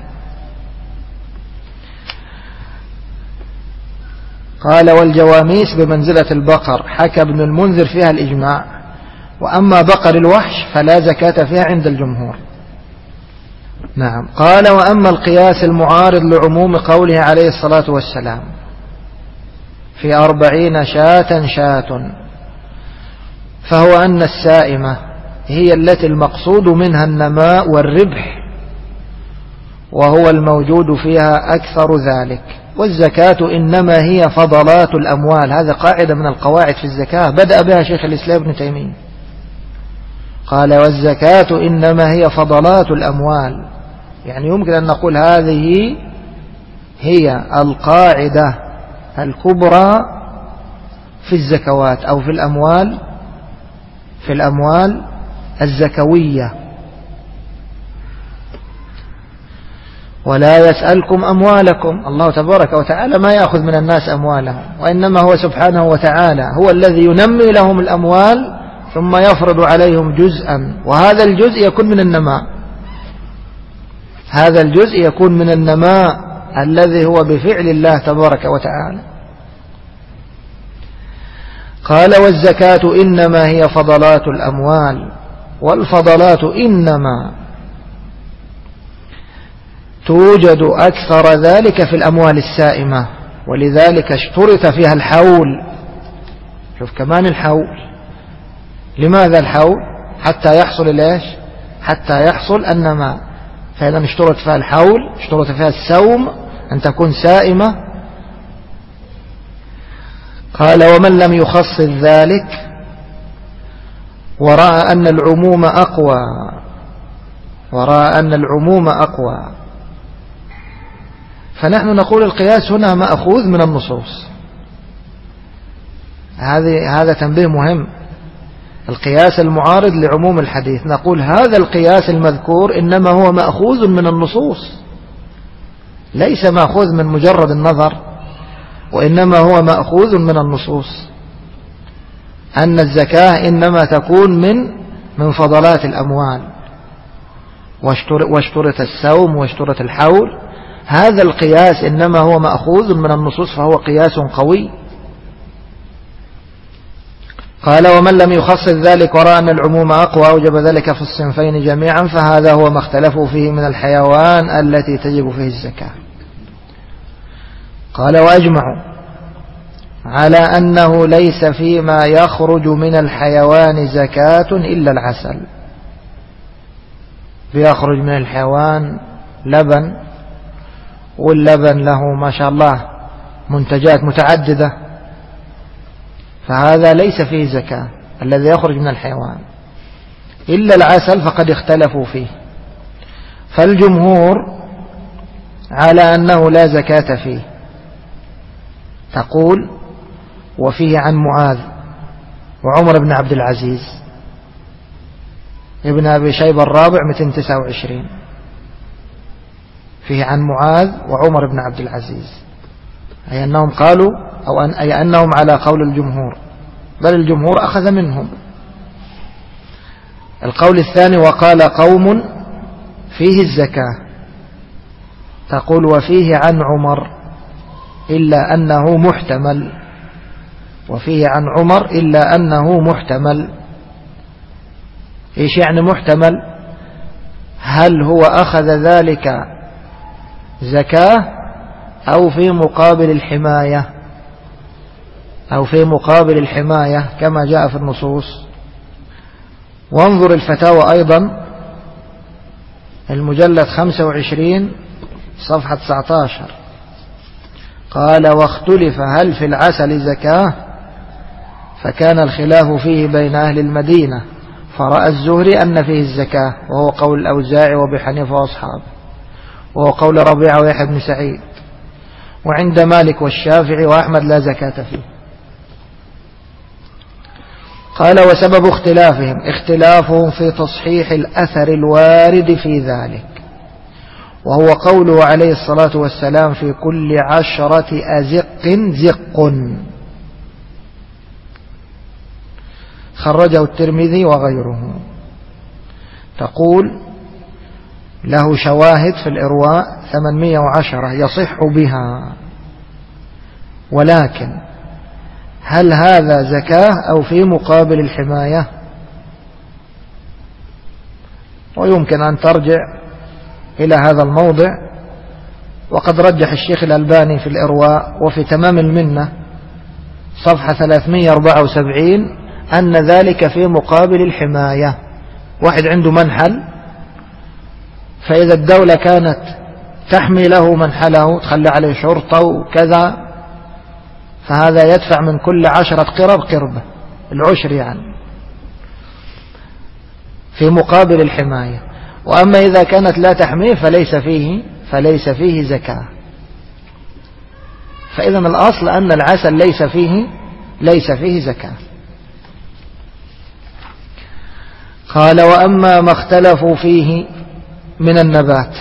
قال والجواميس بمنزلة البقر، حكى ابن المنذر فيها الإجماع. وأما بقر الوحش فلا زكاة فيها عند الجمهور. نعم. قال وأما القياس المعارض لعموم قوله عليه الصلاة والسلام في 40 شاة فهو أن السائمة هي التي المقصود منها النماء والربح، وهو الموجود فيها أكثر ذلك. والزكاة إنما هي فضلات الأموال. هذا قاعدة من القواعد في الزكاة بدأ بها شيخ الإسلام ابن تيمية. قال والزكاة إنما هي فضلات الأموال، يعني يمكن أن نقول هذه هي القاعدة الكبرى في الزكوات أو في الأموال الزكوية. ولا يسألكم أموالكم، الله تبارك وتعالى ما يأخذ من الناس أموالهم، وإنما هو سبحانه وتعالى هو الذي ينمي لهم الأموال ثم يفرض عليهم جزءا، وهذا الجزء يكون من النماء. هذا الجزء يكون من النماء الذي هو بفعل الله تبارك وتعالى. قال والزكاة إنما هي فضلات الأموال، والفضلات إنما توجد أكثر ذلك في الأموال السائمة، ولذلك اشترط فيها الحول. شوف كمان الحول. لماذا الحول؟ حتى يحصل الإيش؟ حتى يحصل النماء. فإذا اشترط فيها الحول، اشترط فيها السوم أن تكون سائمة. قال ومن لم يخصص ذلك ورأى أن العموم أقوى، فنحن نقول القياس هنا مأخوذ من النصوص. هذا تنبيه مهم. القياس المعارض لعموم الحديث، نقول هذا القياس المذكور إنما هو مأخوذ من النصوص، ليس مأخوذ من مجرد النظر، وإنما هو مأخوذ من النصوص، أن الزكاة إنما تكون من فضلات الأموال، واشترط السوم واشترط الحول. هذا القياس إنما هو مأخوذ من النصوص، فهو قياس قوي. قال ومن لم يخصص ذلك ورأى أن العموم أقوى أوجب ذلك في الصنفين جميعا، فهذا هو ما اختلفوا فيه من الحيوان التي تجب فيه الزكاة. قال وأجمعوا على أنه ليس فيما يخرج من الحيوان زكاة إلا العسل. بيخرج من الحيوان لبن، واللبن له ما شاء الله منتجات متعددة، فهذا ليس فيه زكاة الذي يخرج من الحيوان. إلا العسل فقد اختلفوا فيه. فالجمهور على أنه لا زكاة فيه. تقول وفيه عن معاذ وعمر بن عبد العزيز ابن أبي شيبة الرابع 229، فيه عن معاذ وعمر بن عبد العزيز، أي أنهم قالوا أي أنهم على قول الجمهور، بل الجمهور أخذ منهم. القول الثاني وقال قوم فيه الزكاة، تقول وفيه عن عمر إلا أنه محتمل، وفيه عن عمر إلا أنه محتمل. إيش يعني محتمل؟ هل هو أخذ ذلك زكاة أو في مقابل الحماية، أو في مقابل الحماية كما جاء في النصوص؟ وانظر الفتاوى أيضا المجلد 25 صفحة 19. قال: واختلف هل في العسل زكاة؟ فكان الخلاف فيه بين أهل المدينة، فرأى الزهري أن فيه الزكاة، وهو قول الأوزاعي وأبي حنيفة وأصحابه، وهو قول ربيعة ويحيى بن سعيد. وعند مالك والشافعي وأحمد لا زكاة فيه. قال: وسبب اختلافهم في تصحيح الأثر الوارد في ذلك، وهو قوله عليه الصلاة والسلام: في كل 10 أزق زق. خرجه الترمذي وغيره. تقول: له شواهد في الإرواء 810 يصح بها، ولكن هل هذا زكاة أو في مقابل الحماية؟ ويمكن أن ترجع إلى هذا الموضع، وقد رجح الشيخ الألباني في الإرواء وفي تمام المنة صفحة 374 أن ذلك في مقابل الحماية. واحد عنده منحل، فإذا الدولة كانت تحمي له منحله، تخلي عليه شرطة وكذا، فهذا يدفع من كل 10 قرب قربة، العشر يعني، في مقابل الحماية. وأما إذا كانت لا تحميه فليس فيه زكاة. فإذا الأصل أن العسل ليس فيه زكاة. قال: وأما ما اختلفوا فيه من النبات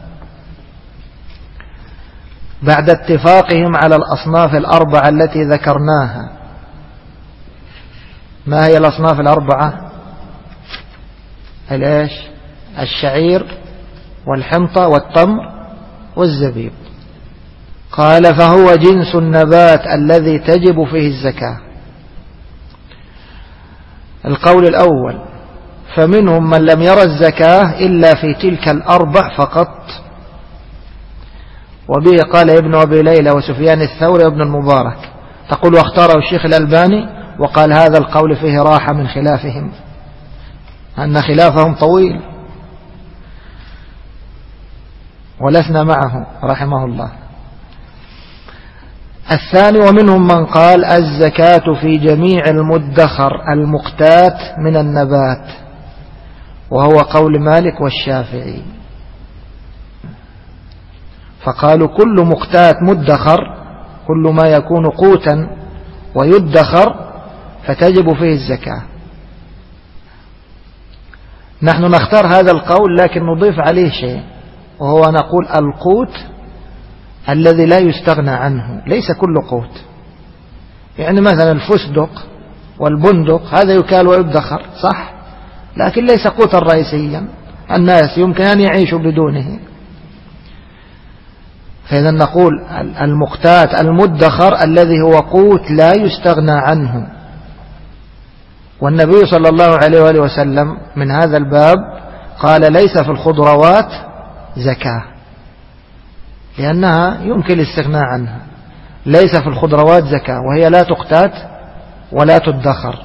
بعد اتفاقهم على الأصناف الأربعة التي ذكرناها. ما هي الأصناف الأربعة؟ الإيش؟ الشعير والحنطة والتمر والزبيب. قال: فهو جنس النبات الذي تجب فيه الزكاة. القول الأول: فمنهم من لم يرى الزكاة إلا في تلك الأربع فقط، وبه قال ابن أبي ليلى وسفيان الثوري وابن المبارك. تقول: واختاره الشيخ الألباني وقال هذا القول فيه راحة من خلافهم، أن خلافهم طويل ولسنا معه رحمه الله. الثاني: ومنهم من قال الزكاة في جميع المدخر المقتات من النبات، وهو قول مالك والشافعي. فقالوا: كل مقتات مدخر، كل ما يكون قوتا ويدخر فتجب فيه الزكاة. نحن نختار هذا القول، لكن نضيف عليه شيء، وهو نقول القوت الذي لا يستغنى عنه، ليس كل قوت. يعني مثلا الفستق والبندق هذا يكال ويدخر، صح، لكن ليس قوتا رئيسيا، الناس يمكن أن يعيشوا بدونه. فإذا نقول المقتات المدخر الذي هو قوت لا يستغنى عنه. والنبي صلى الله عليه وآله وسلم من هذا الباب قال: ليس في الخضروات زكاة، لأنها يمكن الاستغناء عنها. ليس في الخضروات زكاة، وهي لا تقتات ولا تدخر.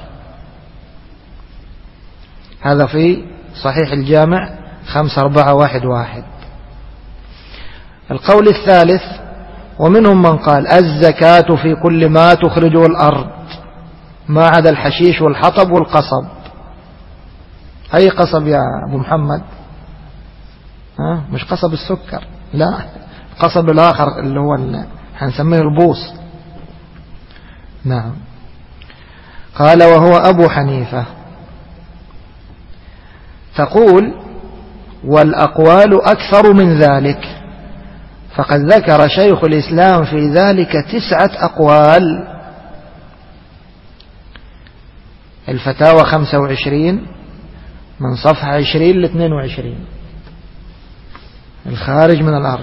هذا في صحيح الجامع 5411. القول الثالث: ومنهم من قال الزكاة في كل ما تخرجه الأرض ما عدا الحشيش والحطب والقصب. أي قصب يا أبو محمد؟ مش قصب السكر، لا، القصب الآخر اللي هو هنسميه البوص. نعم. قال: وهو أبو حنيفة. تقول: والأقوال أكثر من ذلك، فقد ذكر شيخ الإسلام في ذلك 9 أقوال. الفتاوى 25 من صفحة 20 ل 22، الخارج من الأرض.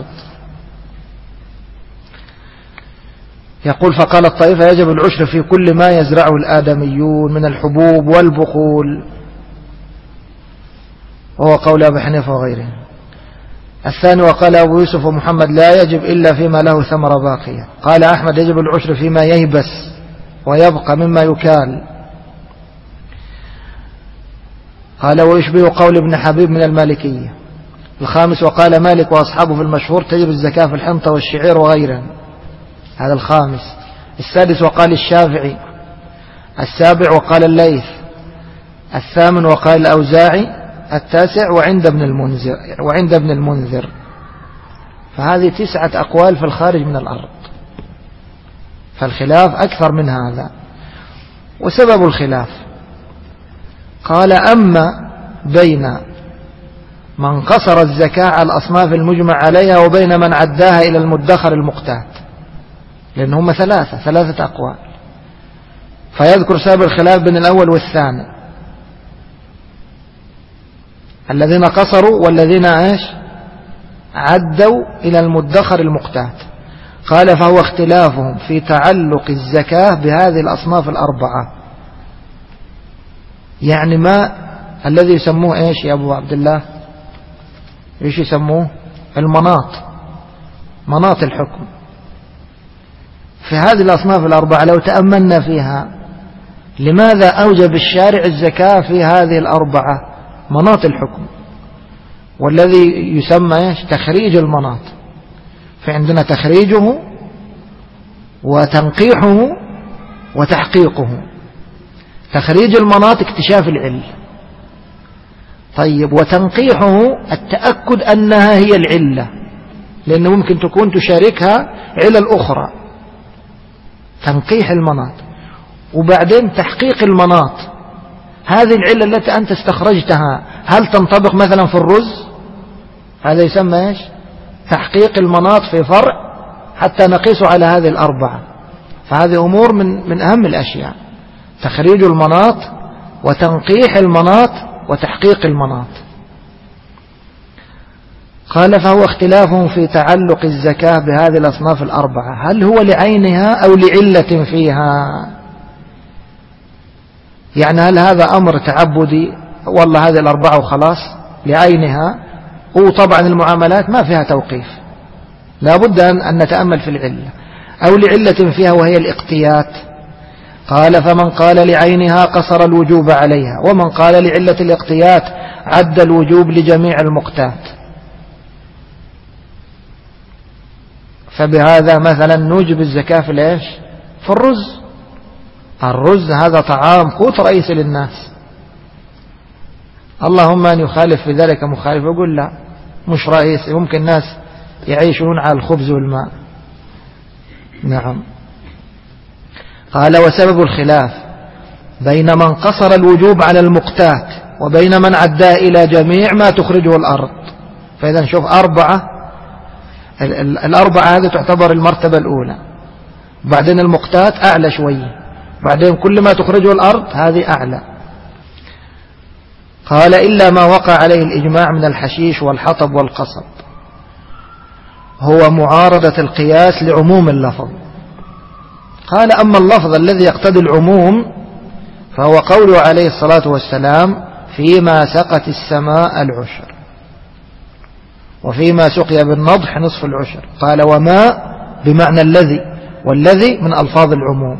يقول: فقال الطائفة: يجب العشر في كل ما يزرعه الآدميون من الحبوب والبقول، وهو قول أبي حنيفة وغيره. الثاني: وقال أبو يوسف ومحمد: لا يجب إلا فيما له ثمرة باقية. قال أحمد: يجب العشر فيما ييبس ويبقى مما يكال. قال ويشبه قول ابن حبيب من المالكية. الخامس وقال مالك وأصحابه في المشهور تجب الزكاة في الحنطة والشعير وغيره. هذا الخامس. السادس وقال الشافعي. السابع وقال الليث. الثامن وقال الأوزاعي. التاسع وعند ابن المنذر. فهذه 9 أقوال في الخارج من الأرض، فالخلاف أكثر من هذا. وسبب الخلاف قال أما بين من قصر الزكاة على الأصناف المجمع عليها وبين من عداها إلى المدخر المقتات، لأن هم 3 أقوال، فيذكر سبب الخلاف بين الأول والثاني، الذين قصروا والذين عدوا إلى المدخر المقتات. قال فهو اختلافهم في تعلق الزكاة بهذه الأصناف 4. يعني ما الذي يسموه يا أبو عبد الله؟ إيش يسموه؟ مناط الحكم في هذه الأصناف 4. لو تأملنا فيها لماذا أوجب الشارع الزكاة في هذه 4 مناط الحكم، والذي يسمى تخريج المناط. فعندنا تخريجه وتنقيحه وتحقيقه. تخريج المناط اكتشاف العلة، طيب، وتنقيحه التأكد أنها هي العلة، لأنه ممكن تكون تشاركها علل أخرى. تنقيح المناط، وبعدين تحقيق المناط. هذه العلة التي أنت استخرجتها هل تنطبق مثلا في الرز؟ هذا يسمى تحقيق المناط في فرع حتى نقيسه على هذه 4. فهذه أمور من أهم الأشياء، تخريج المناط وتنقيح المناط وتحقيق المناط. قال فهو اختلافهم في تعلق الزكاة بهذه الأصناف 4، هل هو لعينها أو لعلة فيها؟ يعني هل هذا أمر تعبدي والله هذه 4 وخلاص لعينها، وطبعا المعاملات ما فيها توقيف، لا بد أن نتأمل في العلة، أو لعلة فيها وهي الاقتيات. قال فمن قال لعينها قصر الوجوب عليها، ومن قال لعلة الاقتيات عد الوجوب لجميع المقتات. فبهذا مثلا نوجب الزكاة في الرز. الرز هذا طعام قوت رئيسي للناس، اللهم أن يخالف في ذلك مخالف يقول لا مش رئيسي، ممكن الناس يعيشون على الخبز والماء. نعم. قال وسبب الخلاف بين من قصر الوجوب على المقتات وبين من عداه إلى جميع ما تخرجه الأرض. فإذا نشوف 4، 4 هذه تعتبر المرتبة الأولى، بعدين المقتات أعلى شوية، بعدين كل ما تخرجه الأرض هذه أعلى. قال إلا ما وقع عليه الإجماع من الحشيش والحطب والقصب، هو معارضة القياس لعموم اللفظ. قال أما اللفظ الذي يقتضي العموم فهو قوله عليه الصلاة والسلام فيما سقت السماء العشر، وفيما سقي بالنضح نصف العشر. قال وما بمعنى الذي، والذي من ألفاظ العموم.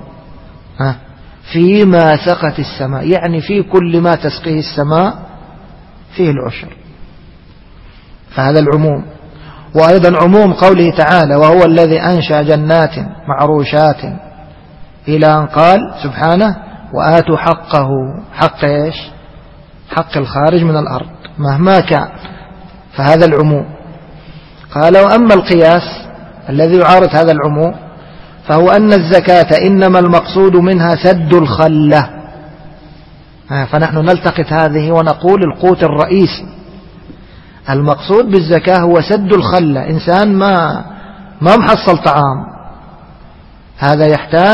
فيما سقت السماء يعني في كل ما تسقيه السماء فيه العشر، فهذا العموم. وأيضا عموم قوله تعالى وهو الذي أنشأ جنات معروشات إلى أن قال سبحانه وآتوا حقه. حق إيش؟ حق الخارج من الأرض مهما كان، فهذا العموم. قال وأما القياس الذي يعارض هذا العموم فهو أن الزكاة إنما المقصود منها سد الخلة. فنحن نلتقط هذه ونقول القوت الرئيسي المقصود بالزكاة هو سد الخلة. إنسان ما محصل طعام، هذا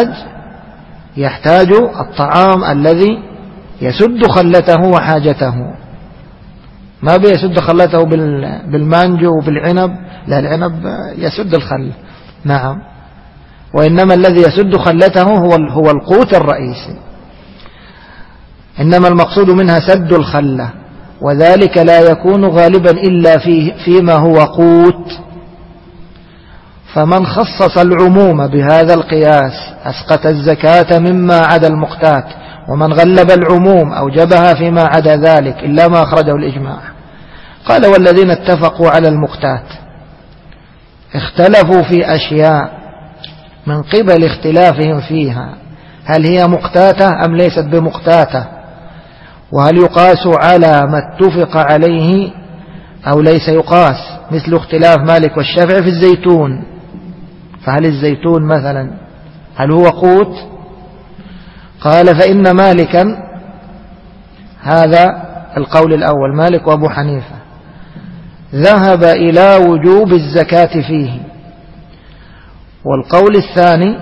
يحتاج الطعام الذي يسد خلته وحاجته. ما بيسد خلته بالمانجو وبالعنب، لا، العنب يسد الخل، نعم، وإنما الذي يسد خلته هو القوت الرئيسي. إنما المقصود منها سد الخلة، وذلك لا يكون غالبا إلا فيما هو قوت. فمن خصص العموم بهذا القياس أسقط الزكاة مما عدا المقتات ومن غلب العموم أوجبها فيما عدا ذلك إلا ما أخرجه الإجماع. قال والذين اتفقوا على المقتات اختلفوا في أشياء من قبل اختلافهم فيها، هل هي مقتاتة أم ليست بمقتاتة، وهل يقاس على ما اتفق عليه أو ليس يقاس، مثل اختلاف مالك والشافعي في الزيتون، فهل الزيتون مثلا هل هو قوت؟ قال فإن مالكا، هذا القول الأول مالك وأبو حنيفة، ذهب إلى وجوب الزكاة فيه. والقول الثاني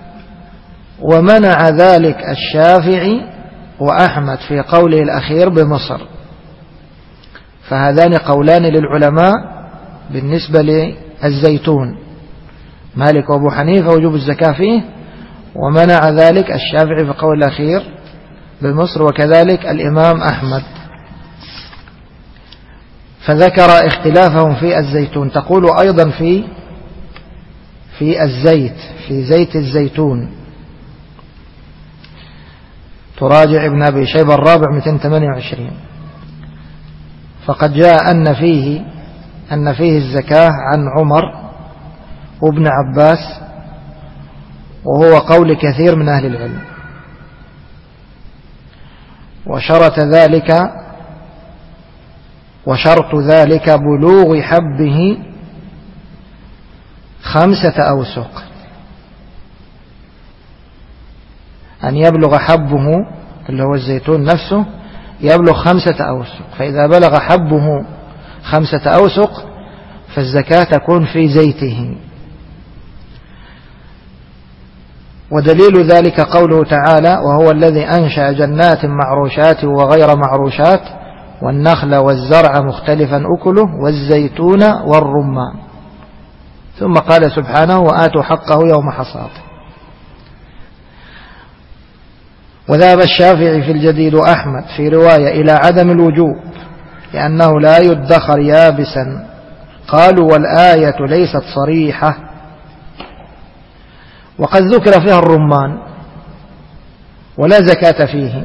ومنع ذلك الشافعي وأحمد في قوله الأخير بمصر. فهذان قولان للعلماء بالنسبة للزيتون، مالك وأبو حنيفة وجوب الزكاة فيه، ومنع ذلك الشافعي في قول الأخير بمصر، وكذلك الإمام أحمد. فذكر اختلافهم في الزيتون. تقول أيضا في الزيت، في زيت الزيتون، تراجع ابن أبي شيبة الرابع 228. فقد جاء أن فيه الزكاة عن عمر وابن عباس، وهو قول كثير من أهل العلم. وشرط ذلك بلوغ حبه 5 أوسق، أن يبلغ حبه اللي هو الزيتون نفسه يبلغ 5 أوسق. فإذا بلغ حبه 5 أوسق فالزكاة تكون في زيته. ودليل ذلك قوله تعالى وهو الذي أنشأ جنات معروشات وغير معروشات والنخل والزرع مختلفا أكله والزيتون والرمان. ثم قال سبحانه وآتوا حقه يوم حصاده. وذهب الشافعي في الجديد وأحمد في رواية إلى عدم الوجوب لأنه لا يدخر يابسا. قالوا والآية ليست صريحة، وقد ذكر فيها الرمان ولا زكاة فيه.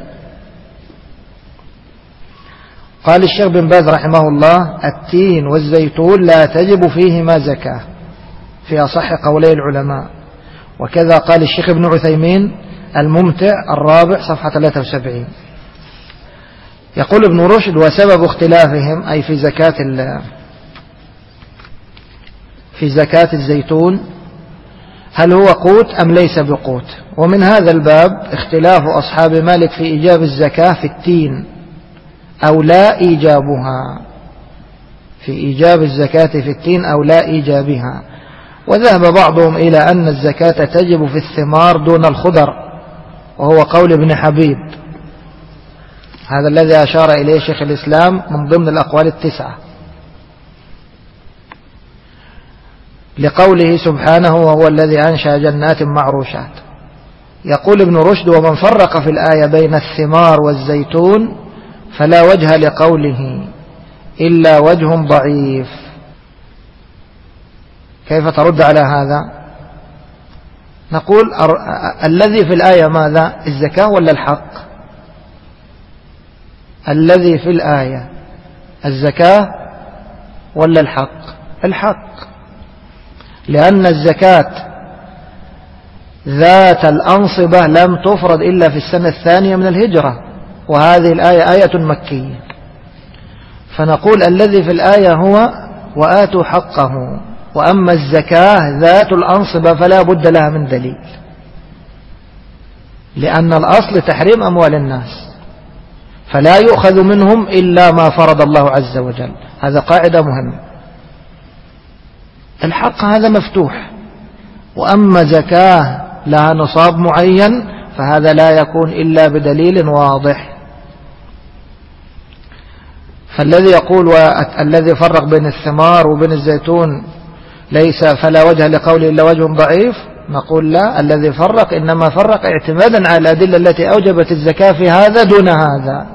قال الشيخ بن باز رحمه الله التين والزيتون لا تجب فيهما زكاة في أصح قولي العلماء. وكذا قال الشيخ ابن عثيمين الممتع الرابع صفحة 73. يقول ابن رشد وسبب اختلافهم أي في زكاة الزيتون هل هو قوت أم ليس بقوت. ومن هذا الباب اختلاف أصحاب مالك في إيجاب الزكاة في التين أو لا إيجابها، في إيجاب الزكاة في التين أو لا إيجابها. وذهب بعضهم إلى أن الزكاة تجب في الثمار دون الخضر، وهو قول ابن حبيب، هذا الذي أشار إليه شيخ الإسلام من ضمن الأقوال 9، لقوله سبحانه وهو الذي أنشأ جنات معروشات. يقول ابن رشد ومن فرق في الآية بين الثمار والزيتون فلا وجه لقوله إلا وجه ضعيف. كيف ترد على هذا؟ نقول الذي في الآية ماذا؟ الزكاة ولا الحق؟ الذي في الآية الزكاة ولا الحق؟ الحق، لأن الزكاة ذات الأنصبة لم تفرض إلا في السنة 2 من الهجرة، وهذه الآية آية مكية. فنقول الذي في الآية هو وآتوا حقه، وأما الزكاة ذات الأنصبة فلا بد لها من دليل، لأن الأصل تحريم أموال الناس، فلا يؤخذ منهم إلا ما فرض الله عز وجل. هذا قاعدة مهمة. الحق هذا مفتوح، وأما زكاة لها نصاب معين فهذا لا يكون إلا بدليل واضح. فالذي يقول الذي فرق بين الثمار وبين الزيتون ليس فلا وجه لقوله إلا وجه ضعيف، نقول لا، الذي فرق إنما فرق اعتمادا على الأدلة التي أوجبت الزكاة في هذا دون هذا.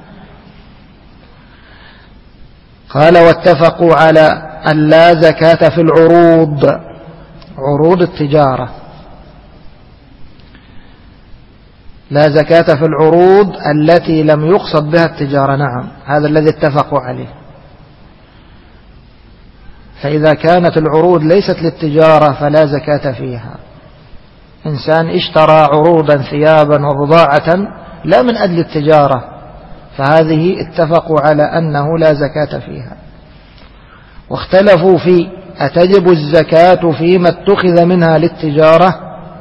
قال واتفقوا على أن لا زكاة في عروض التجارة. لا زكاة في العروض التي لم يقصد بها التجارة. نعم، هذا الذي اتفقوا عليه. فإذا كانت العروض ليست للتجارة فلا زكاة فيها. إنسان اشترى عروضا ثيابا وبضاعة لا من أجل التجارة، فهذه اتفقوا على أنه لا زكاة فيها. واختلفوا في أتجب الزكاة فيما اتخذ منها للتجارة.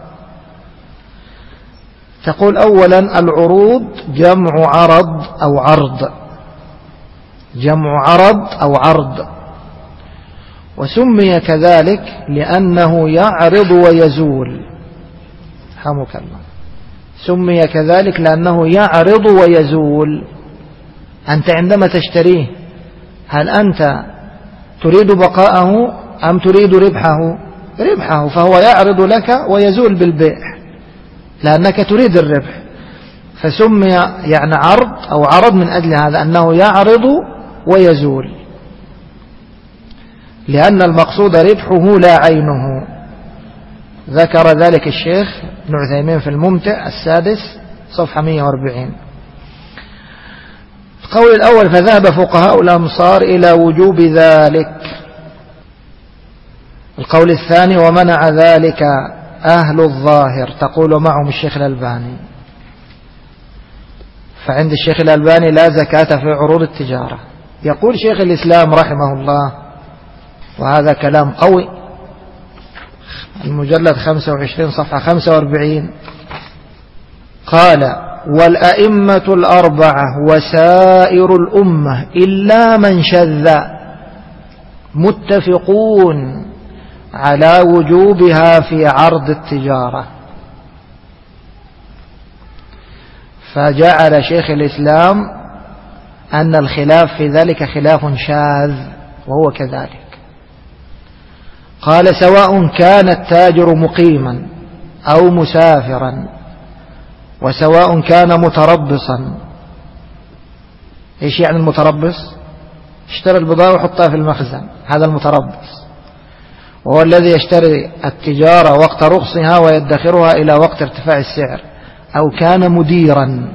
تقول أولا العروض جمع عرض أو عرض، جمع عرض أو عرض، وسمي كذلك لأنه يعرض ويزول. حمك الله. سمي كذلك لأنه يعرض ويزول. أنت عندما تشتريه هل أنت تريد بقاءه أم تريد ربحه؟ ربحه، فهو يعرض لك ويزول بالبيع لأنك تريد الربح، فسمي يعني عرض أو عرض من أجل هذا أنه يعرض ويزول، لأن المقصود ربحه لا عينه. ذكر ذلك الشيخ ابن عثيمين في الممتع السادس صفحة 140. القول الأول فذهب فقهاء الأمصار إلى وجوب ذلك. القول الثاني ومنع ذلك أهل الظاهر، تقول معهم الشيخ الألباني. فعند الشيخ الألباني لا زكاة في عروض التجارة. يقول شيخ الإسلام رحمه الله، وهذا كلام قوي، المجلد 25 صفحة 45، قال والأئمة الأربعة وسائر الأمة إلا من شذ متفقون على وجوبها في عرض التجارة. فجعل شيخ الإسلام أن الخلاف في ذلك خلاف شاذ، وهو كذلك. قال سواء كان التاجر مقيما أو مسافرا، وسواء كان متربصا. إيش يعني المتربص؟ اشترى البضاعة وحطها في المخزن، هذا المتربص، وهو الذي يشتري التجارة وقت رخصها ويدخرها إلى وقت ارتفاع السعر. أو كان مديرا،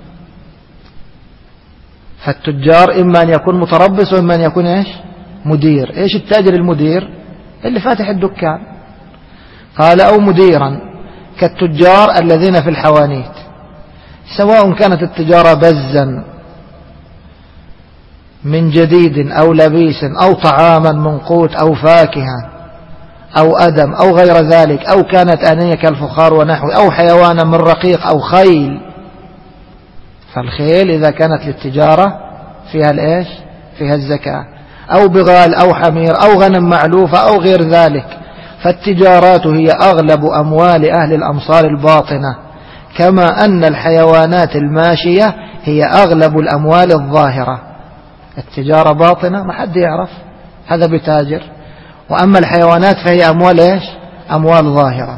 فالتجار إما أن يكون متربص وإما أن يكون إيش؟ مدير. إيش التاجر المدير؟ اللي فاتح الدكان. قال أو مديرا كالتجار الذين في الحوانيت، سواء كانت التجارة بزا من جديد أو لبيس أو طعاما من قوت أو فاكهة أو أدم أو غير ذلك، أو كانت آنية كالفخار ونحو، أو حيوانا من رقيق أو خيل. فالخيل إذا كانت للتجارة فيها الإيش؟ فيها الزكاة. أو بغال أو حمير أو غنم معلوفة أو غير ذلك. فالتجارات هي أغلب أموال أهل الأمصار الباطنة، كما أن الحيوانات الماشية هي أغلب الأموال الظاهرة. التجارة باطنة ما حد يعرف، هذا بتاجر. وأما الحيوانات فهي أموال إيش؟ أموال ظاهرة.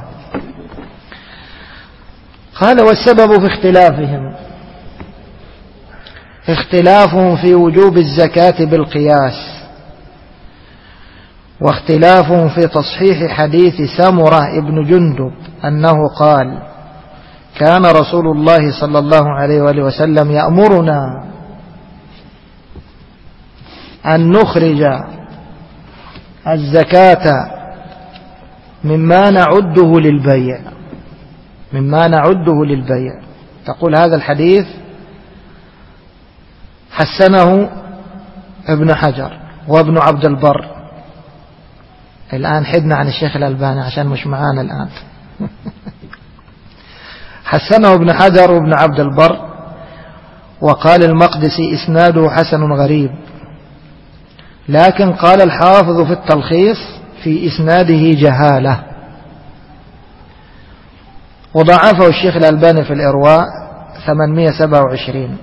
قال والسبب في اختلافهم، اختلافهم في وجوب الزكاة بالقياس، واختلافهم في تصحيح حديث سمرة ابن جندب أنه قال كان رسول الله صلى الله عليه وآله وسلم يأمرنا أن نخرج الزكاة مما نعده للبيع، مما نعده للبيع. تقول هذا الحديث حسنه ابن حجر وابن عبد البر. الآن حدنا عن الشيخ الألباني عشان مش معانا الآن. حسنه ابن حجر وابن عبد البر، وقال المقدسي إسناده حسن غريب، لكن قال الحافظ في التلخيص في إسناده جهالة، وضعفه الشيخ الألباني في الإرواء 827.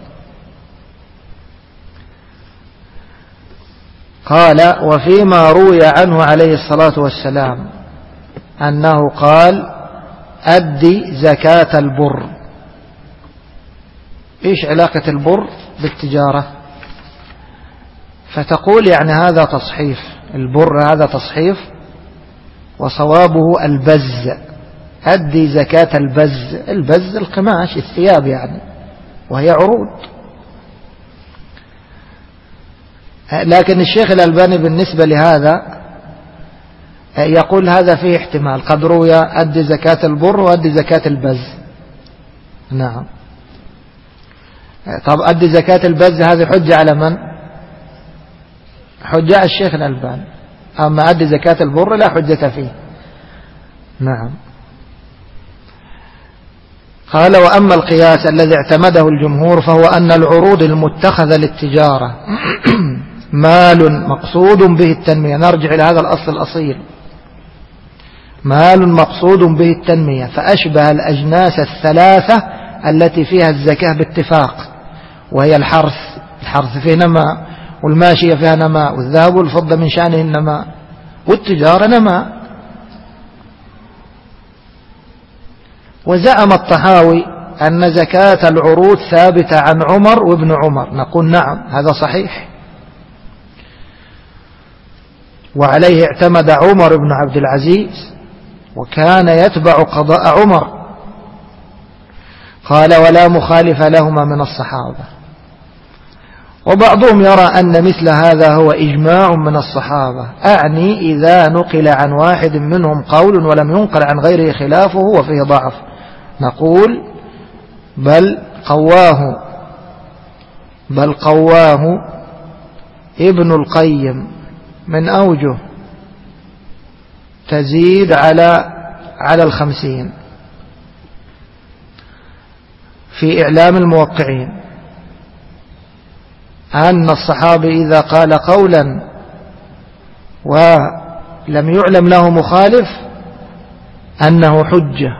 قال وفيما روي عنه عليه الصلاة والسلام أنه قال أدي زكاة البر. إيش علاقة البر بالتجارة؟ فتقول يعني هذا تصحيف، البر هذا تصحيف، وصوابه البز. أدي زكاة البز. البز القماش، الثياب يعني، وهي عروض. لكن الشيخ الألباني بالنسبة لهذا يقول هذا فيه احتمال، قد روي أدي زكاة البر وأدي زكاة البز. نعم. طب أدي زكاة البز هذه حجة على من؟ حجة على الشيخ الألباني. أما أدي زكاة البر لا حجة فيه. نعم. قال وأما القياس الذي اعتمده الجمهور فهو أن العروض المتخذة للتجارة مال مقصود به التنمية. نرجع إلى هذا الأصل الأصيل، مال مقصود به التنمية، فأشبه الأجناس الثلاثة التي فيها الزكاة باتفاق، وهي الحرث فيه نماء، والماشية فيها نماء، والذهب والفضة من شأنه النماء، والتجارة نماء. وزعم الطحاوي أن زكاة العروض ثابتة عن عمر وابن عمر. نقول نعم، هذا صحيح، وعليه اعتمد عمر بن عبد العزيز، وكان يتبع قضاء عمر. قال ولا مخالف لهما من الصحابة. وبعضهم يرى أن مثل هذا هو إجماع من الصحابة، أعني إذا نقل عن واحد منهم قول ولم ينقل عن غيره خلافه وفيه ضعف. نقول بل قواه ابن القيم من أوجه تزيد على 50 في إعلام الموقعين، أن الصحابي إذا قال قولا ولم يعلم له مخالف أنه حجة،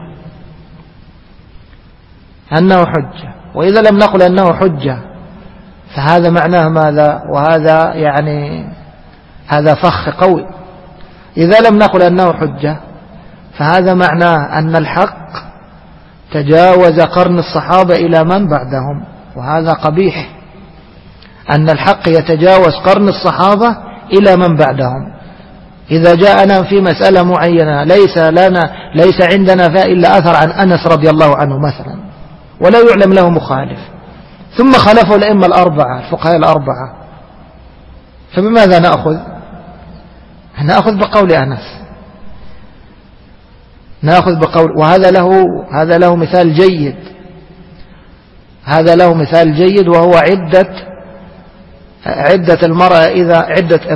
وإذا لم نقل أنه حجة فهذا معناه ماذا؟ وهذا يعني هذا فخ قوي. إذا لم نقل أنه حجة فهذا معناه أن الحق تجاوز قرن الصحابة إلى من بعدهم، وهذا قبيح، أن الحق يتجاوز قرن الصحابة إلى من بعدهم. إذا جاءنا في مسألة معينة ليس عندنا فيها إلا أثر عن أنس رضي الله عنه مثلا، ولا يعلم له مخالف، ثم خلفه الأئمة الأربعة، الفقهاء الأربعة، فبماذا نأخذ؟ نأخذ بقول أنس، نأخذ بقول. وهذا له مثال جيد، وهو عدة المرأة عدة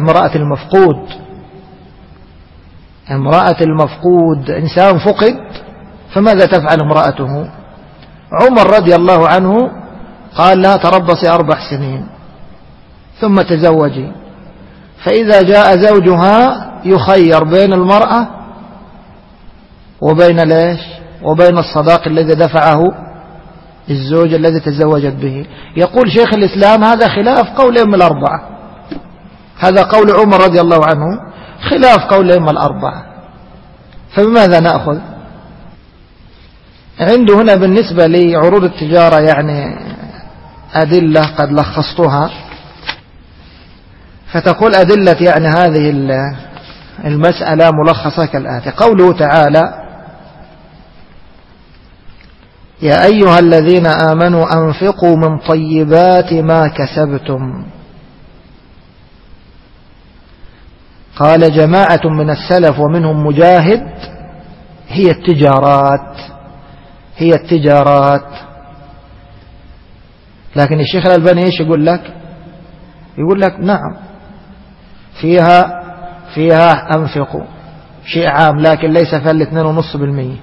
امرأة المفقود إنسان فقد، فماذا تفعل امرأته؟ عمر رضي الله عنه قال لها تربصي 4 سنين ثم تزوجي، فإذا جاء زوجها يخير بين المرأة وبين وبين الصداق الذي دفعه الزوج الذي تزوجت به. يقول شيخ الإسلام هذا خلاف قول الأئمة الأربعة، هذا قول عمر رضي الله عنه خلاف قول الأئمة الأربعة، فبماذا نأخذ؟ عنده هنا بالنسبة لعروض التجارة يعني أدلة قد لخصتها، فتقول أدلة يعني هذه المسألة ملخصة كالآتي: قوله تعالى: يا أيها الذين آمنوا أنفقوا من طيبات ما كسبتم. قال جماعة من السلف ومنهم مجاهد: هي التجارات. لكن الشيخ الألباني ايش يقول لك؟ نعم فيها أنفقوا شيء عام، لكن ليس فيها 2.5%،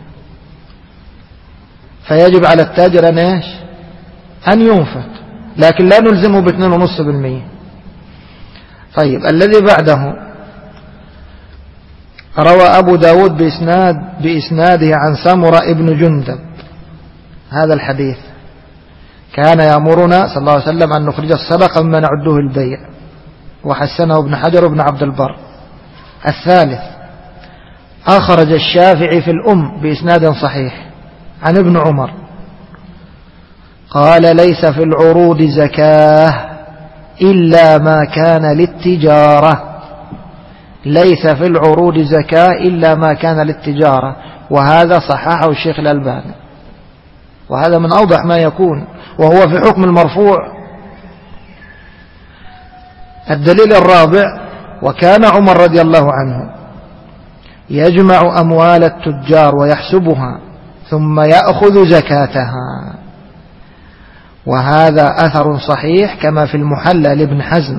فيجب على التاجر أن ينفق، لكن لا نلزمه 2.5%. طيب، الذي بعده روى أبو داود بإسناده عن سمرة ابن جندب هذا الحديث: كان يأمرنا صلى الله عليه وسلم أن نخرج الصدقة مما نعده البيع، وحسنه ابن حجر وابن عبد البر. الثالث أخرج الشافعي في الأم بإسناد صحيح عن ابن عمر قال: ليس في العروض زكاة إلا ما كان للتجارة. وهذا صححه الشيخ الألباني، وهذا من أوضح ما يكون، وهو في حكم المرفوع. الدليل الرابع: وكان عمر رضي الله عنه يجمع أموال التجار ويحسبها ثم يأخذ زكاتها، وهذا أثر صحيح كما في المحلى لابن حزم،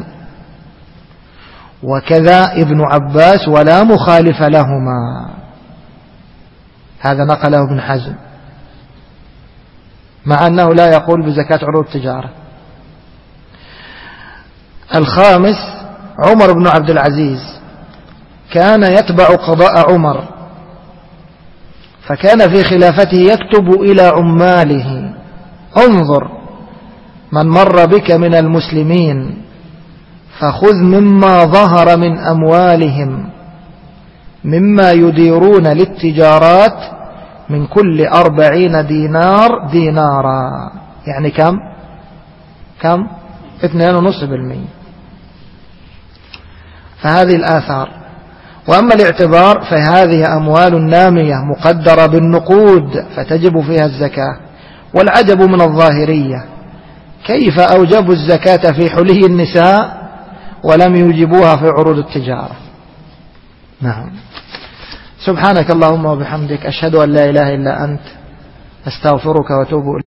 وكذا ابن عباس ولا مخالف لهما. هذا نقله ابن حزم، مع أنه لا يقول بزكاة عروض التجارة. الخامس: عمر بن عبد العزيز كان يتبع قضاء عمر، فكان في خلافته يكتب إلى عماله: انظر من مر بك من المسلمين فخذ مما ظهر من أموالهم مما يديرون للتجارات من كل 40 دينار دينارا، يعني كم 2.5%. فهذه الآثار. وأما الاعتبار فهذه أموال نامية مقدرة بالنقود فتجب فيها الزكاة. والعجب من الظاهرية كيف أوجبوا الزكاة في حلي النساء ولم يوجبوها في عروض التجارة. نعم. سبحانك اللهم وبحمدك، أشهد أن لا إله إلا أنت، أستغفرك وأتوب إليك.